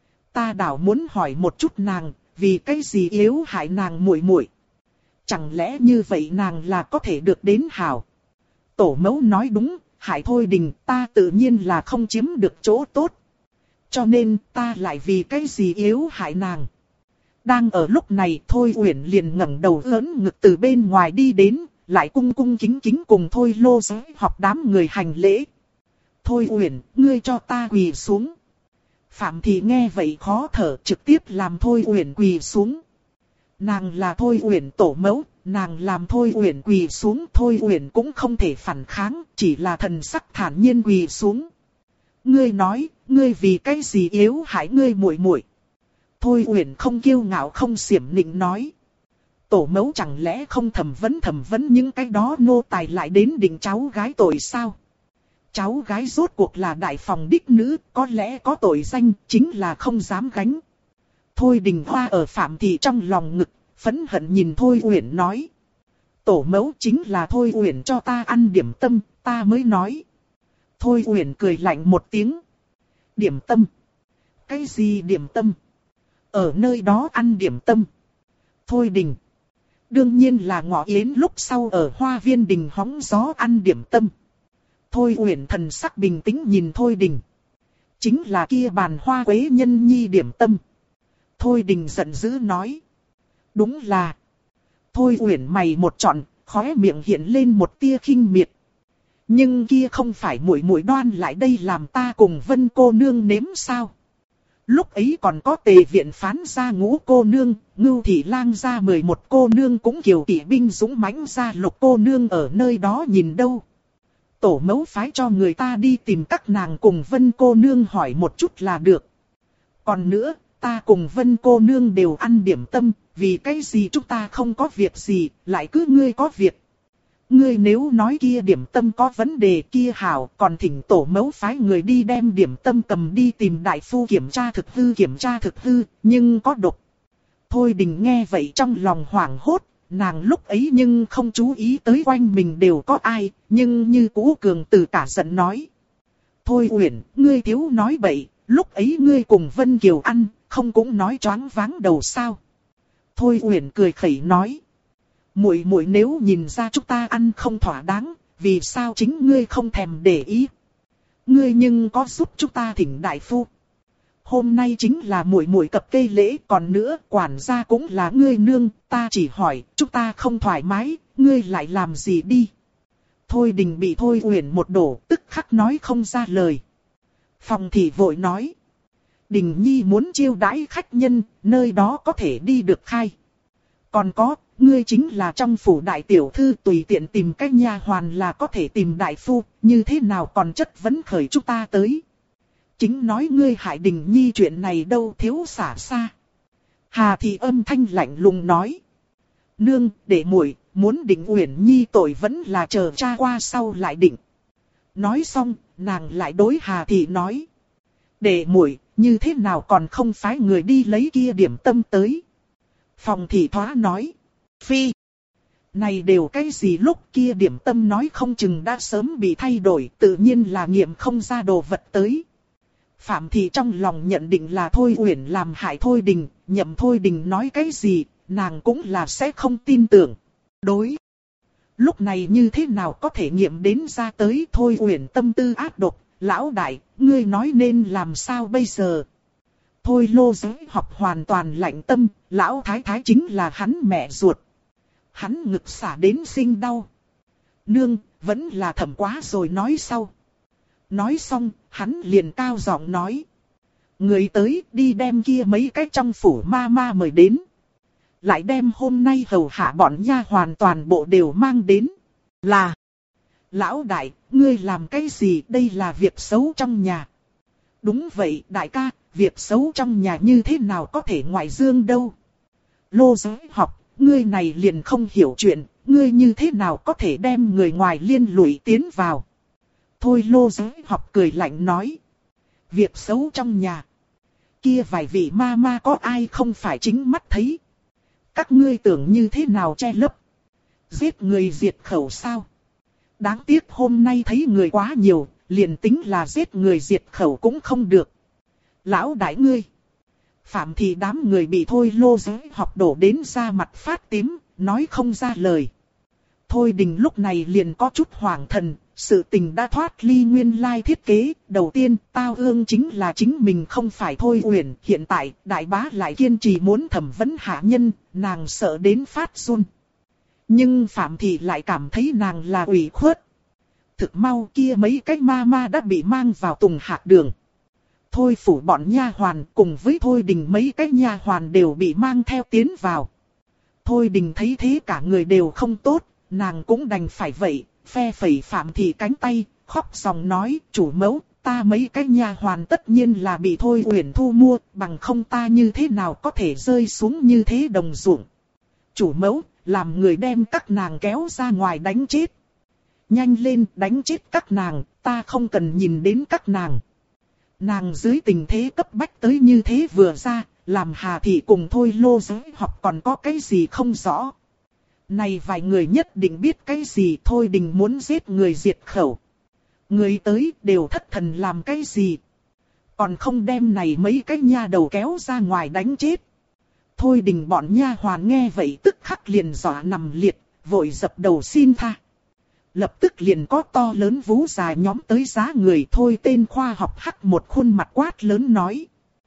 Ta đảo muốn hỏi một chút nàng, vì cái gì yếu hại nàng muội muội? Chẳng lẽ như vậy nàng là có thể được đến hảo? Tổ mẫu nói đúng, hại Thôi Đình ta tự nhiên là không chiếm được chỗ tốt. Cho nên ta lại vì cái gì yếu hại nàng? Đang ở lúc này Thôi Uyển liền ngẩng đầu ớn ngực từ bên ngoài đi đến, lại cung cung kính kính cùng Thôi Lô Giới Học đám người hành lễ. Thôi Uyển, ngươi cho ta quỳ xuống. Phạm Thị nghe vậy khó thở, trực tiếp làm Thôi Uyển quỳ xuống. Nàng là Thôi Uyển tổ mẫu, nàng làm Thôi Uyển quỳ xuống, Thôi Uyển cũng không thể phản kháng, chỉ là thần sắc thản nhiên quỳ xuống. Ngươi nói, ngươi vì cái gì yếu hại ngươi muội muội? Thôi Uyển không kiêu ngạo không xiểm nịnh nói. Tổ mẫu chẳng lẽ không thẩm vấn những cái đó nô tài lại đến định cháu gái tội sao? Cháu gái rốt cuộc là đại phòng đích nữ, có lẽ có tội danh, chính là không dám gánh. Thôi Đình Hoa ở Phạm Thị trong lòng ngực, phẫn hận nhìn Thôi Uyển nói. Tổ mẫu chính là Thôi Uyển cho ta ăn điểm tâm, ta mới nói. Thôi Uyển cười lạnh một tiếng. Điểm tâm? Cái gì điểm tâm? Ở nơi đó ăn điểm tâm. Thôi Đình. Đương nhiên là ngọ yến lúc sau ở Hoa Viên Đình hóng gió ăn điểm tâm. Thôi Uyển thần sắc bình tĩnh nhìn Thôi Đình. Chính là kia bàn hoa quế nhân nhi điểm tâm. Thôi Đình giận dữ nói. Đúng là. Thôi Uyển mày một trọn, khóe miệng hiện lên một tia khinh miệt. Nhưng kia không phải muội muội đoan lại đây làm ta cùng Vân cô nương nếm sao? Lúc ấy còn có Tề viện phán ra 5 cô nương, Ngưu thị lang ra 11 cô nương, cũng kiều kỵ binh dũng mãnh ra 6 cô nương ở nơi đó nhìn đâu. Tổ mẫu phái cho người ta đi tìm các nàng cùng Vân cô nương hỏi một chút là được. Còn nữa, ta cùng Vân cô nương đều ăn điểm tâm, vì cái gì chúng ta không có việc gì, lại cứ ngươi có việc. Ngươi nếu nói kia điểm tâm có vấn đề kia hảo, còn thỉnh tổ mẫu phái người đi đem điểm tâm cầm đi tìm đại phu kiểm tra thực hư, nhưng có độc. Thôi Đình nghe vậy trong lòng hoảng hốt, nàng lúc ấy nhưng không chú ý tới quanh mình đều có ai, nhưng như cũ cường từ cả giận nói. Thôi Uyển, ngươi thiếu nói bậy, lúc ấy ngươi cùng Vân Kiều ăn, không cũng nói choáng váng đầu sao. Thôi Uyển cười khẩy nói. Muội muội nếu nhìn ra chúng ta ăn không thỏa đáng, vì sao chính ngươi không thèm để ý? Ngươi nhưng có giúp chúng ta thỉnh đại phu. Hôm nay chính là muội muội cập kê lễ, còn nữa quản gia cũng là ngươi nương, ta chỉ hỏi, chúng ta không thoải mái, ngươi lại làm gì đi? Thôi Đình bị Thôi Uyển một đổ, tức khắc nói không ra lời. Phòng thị vội nói. Đình Nhi muốn chiêu đãi khách nhân, nơi đó có thể đi được khai. Còn có, ngươi chính là trong phủ đại tiểu thư, tùy tiện tìm cách nha hoàn là có thể tìm đại phu, như thế nào còn chất vấn khởi chúng ta tới. Chính nói ngươi hại Đình Nhi chuyện này đâu thiếu xả xa. Hà thị âm thanh lạnh lùng nói. Nương, để muội muốn định Uyển Nhi tội vẫn là chờ cha qua sau lại định. Nói xong, nàng lại đối Hà thị nói. Để muội như thế nào còn không phái người đi lấy kia điểm tâm tới. Phòng thị thoá nói. Phi. Này đều cái gì lúc kia điểm tâm nói không chừng đã sớm bị thay đổi, tự nhiên là nghiệm không ra đồ vật tới. Phạm thị trong lòng nhận định là Thôi Uyển làm hại Thôi Đình, nhậm Thôi Đình nói cái gì, nàng cũng là sẽ không tin tưởng. Đối. Lúc này như thế nào có thể nghiệm đến ra tới Thôi Uyển tâm tư ác độc, lão đại, ngươi nói nên làm sao bây giờ? Thôi Lô Giới học hoàn toàn lạnh tâm, lão thái thái chính là hắn mẹ ruột. Hắn ngực xả đến sinh đau. Nương, vẫn là thầm quá rồi nói sau. Nói xong, hắn liền cao giọng nói. Người tới đi đem kia mấy cái trong phủ ma ma mời đến. Lại đem hôm nay hầu hạ bọn nha hoàn toàn bộ đều mang đến. Là. Lão đại, ngươi làm cái gì đây là việc xấu trong nhà. Đúng vậy đại ca, việc xấu trong nhà như thế nào có thể ngoại dương đâu. Lô Giới học, ngươi này liền không hiểu chuyện, ngươi như thế nào có thể đem người ngoài liên lụy tiến vào. Thôi Lô Giới học cười lạnh nói. Việc xấu trong nhà. Kia vài vị ma ma có ai không phải chính mắt thấy. Các ngươi tưởng như thế nào che lấp. Giết người diệt khẩu sao. Đáng tiếc hôm nay thấy người quá nhiều, liền tính là giết người diệt khẩu cũng không được. Lão đại ngươi. Phạm thị đám người bị Thôi Lô Giới học đổ đến ra mặt phát tím, nói không ra lời. Thôi Đình lúc này liền có chút hoảng thần, sự tình đã thoát ly nguyên lai thiết kế. Đầu tiên, tao ương chính là chính mình không phải Thôi Uyển. Hiện tại, đại bá lại kiên trì muốn thẩm vấn hạ nhân, nàng sợ đến phát run. Nhưng Phạm thị lại cảm thấy nàng là ủy khuất. Thực mau kia mấy cái ma ma đã bị mang vào Tùng Hạc Đường. Thôi phủ bọn nha hoàn cùng với Thôi Đình mấy cái nha hoàn đều bị mang theo tiến vào. Thôi Đình thấy thế cả người đều không tốt, nàng cũng đành phải vậy, phe phẩy Phạm thị cánh tay, khóc ròng nói, chủ mẫu, ta mấy cái nha hoàn tất nhiên là bị Thôi Uyển thu mua, bằng không ta như thế nào có thể rơi xuống như thế đồng ruộng. Chủ mẫu, làm người đem các nàng kéo ra ngoài đánh chết. Nhanh lên đánh chết các nàng, ta không cần nhìn đến các nàng. Nàng dưới tình thế cấp bách tới như thế vừa ra, làm Hà thị cùng Thôi Lô Giới học còn có cái gì không rõ. Này vài người nhất định biết cái gì. Thôi Đình muốn giết người diệt khẩu. Người tới đều thất thần làm cái gì. Còn không đem này mấy cái nha đầu kéo ra ngoài đánh chết. Thôi Đình bọn nha hoàn nghe vậy tức khắc liền dọa nằm liệt, vội dập đầu xin tha. Lập tức liền có to lớn vú dài nhóm tới giá người. Thôi tên khoa học hắc một khuôn mặt quát lớn nói.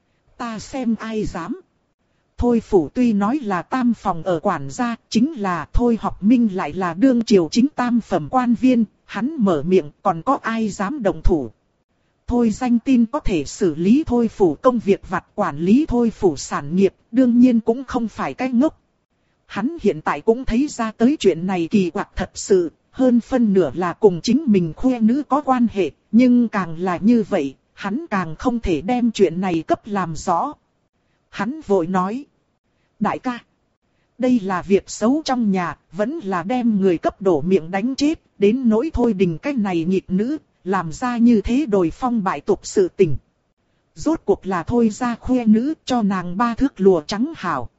Ta xem ai dám. Thôi phủ tuy nói là tam phòng ở quản gia, chính là Thôi học minh lại là đương triều chính tam phẩm quan viên, hắn mở miệng còn có ai dám động thủ. Thôi danh tin có thể xử lý Thôi phủ công việc vặt, quản lý Thôi phủ sản nghiệp, đương nhiên cũng không phải cái ngốc. Hắn hiện tại cũng thấy ra tới chuyện này kỳ quặc thật sự, hơn phân nửa là cùng chính mình khuê nữ có quan hệ, nhưng càng là như vậy, hắn càng không thể đem chuyện này cấp làm rõ. Hắn vội nói, đại ca, đây là việc xấu trong nhà, vẫn là đem người cấp đổ miệng đánh chết, đến nỗi Thôi Đình cái này nhịp nữ, làm ra như thế đồi phong bại tục sự tình. Rốt cuộc là Thôi gia khuê nữ, cho nàng 3 thước lụa trắng hảo.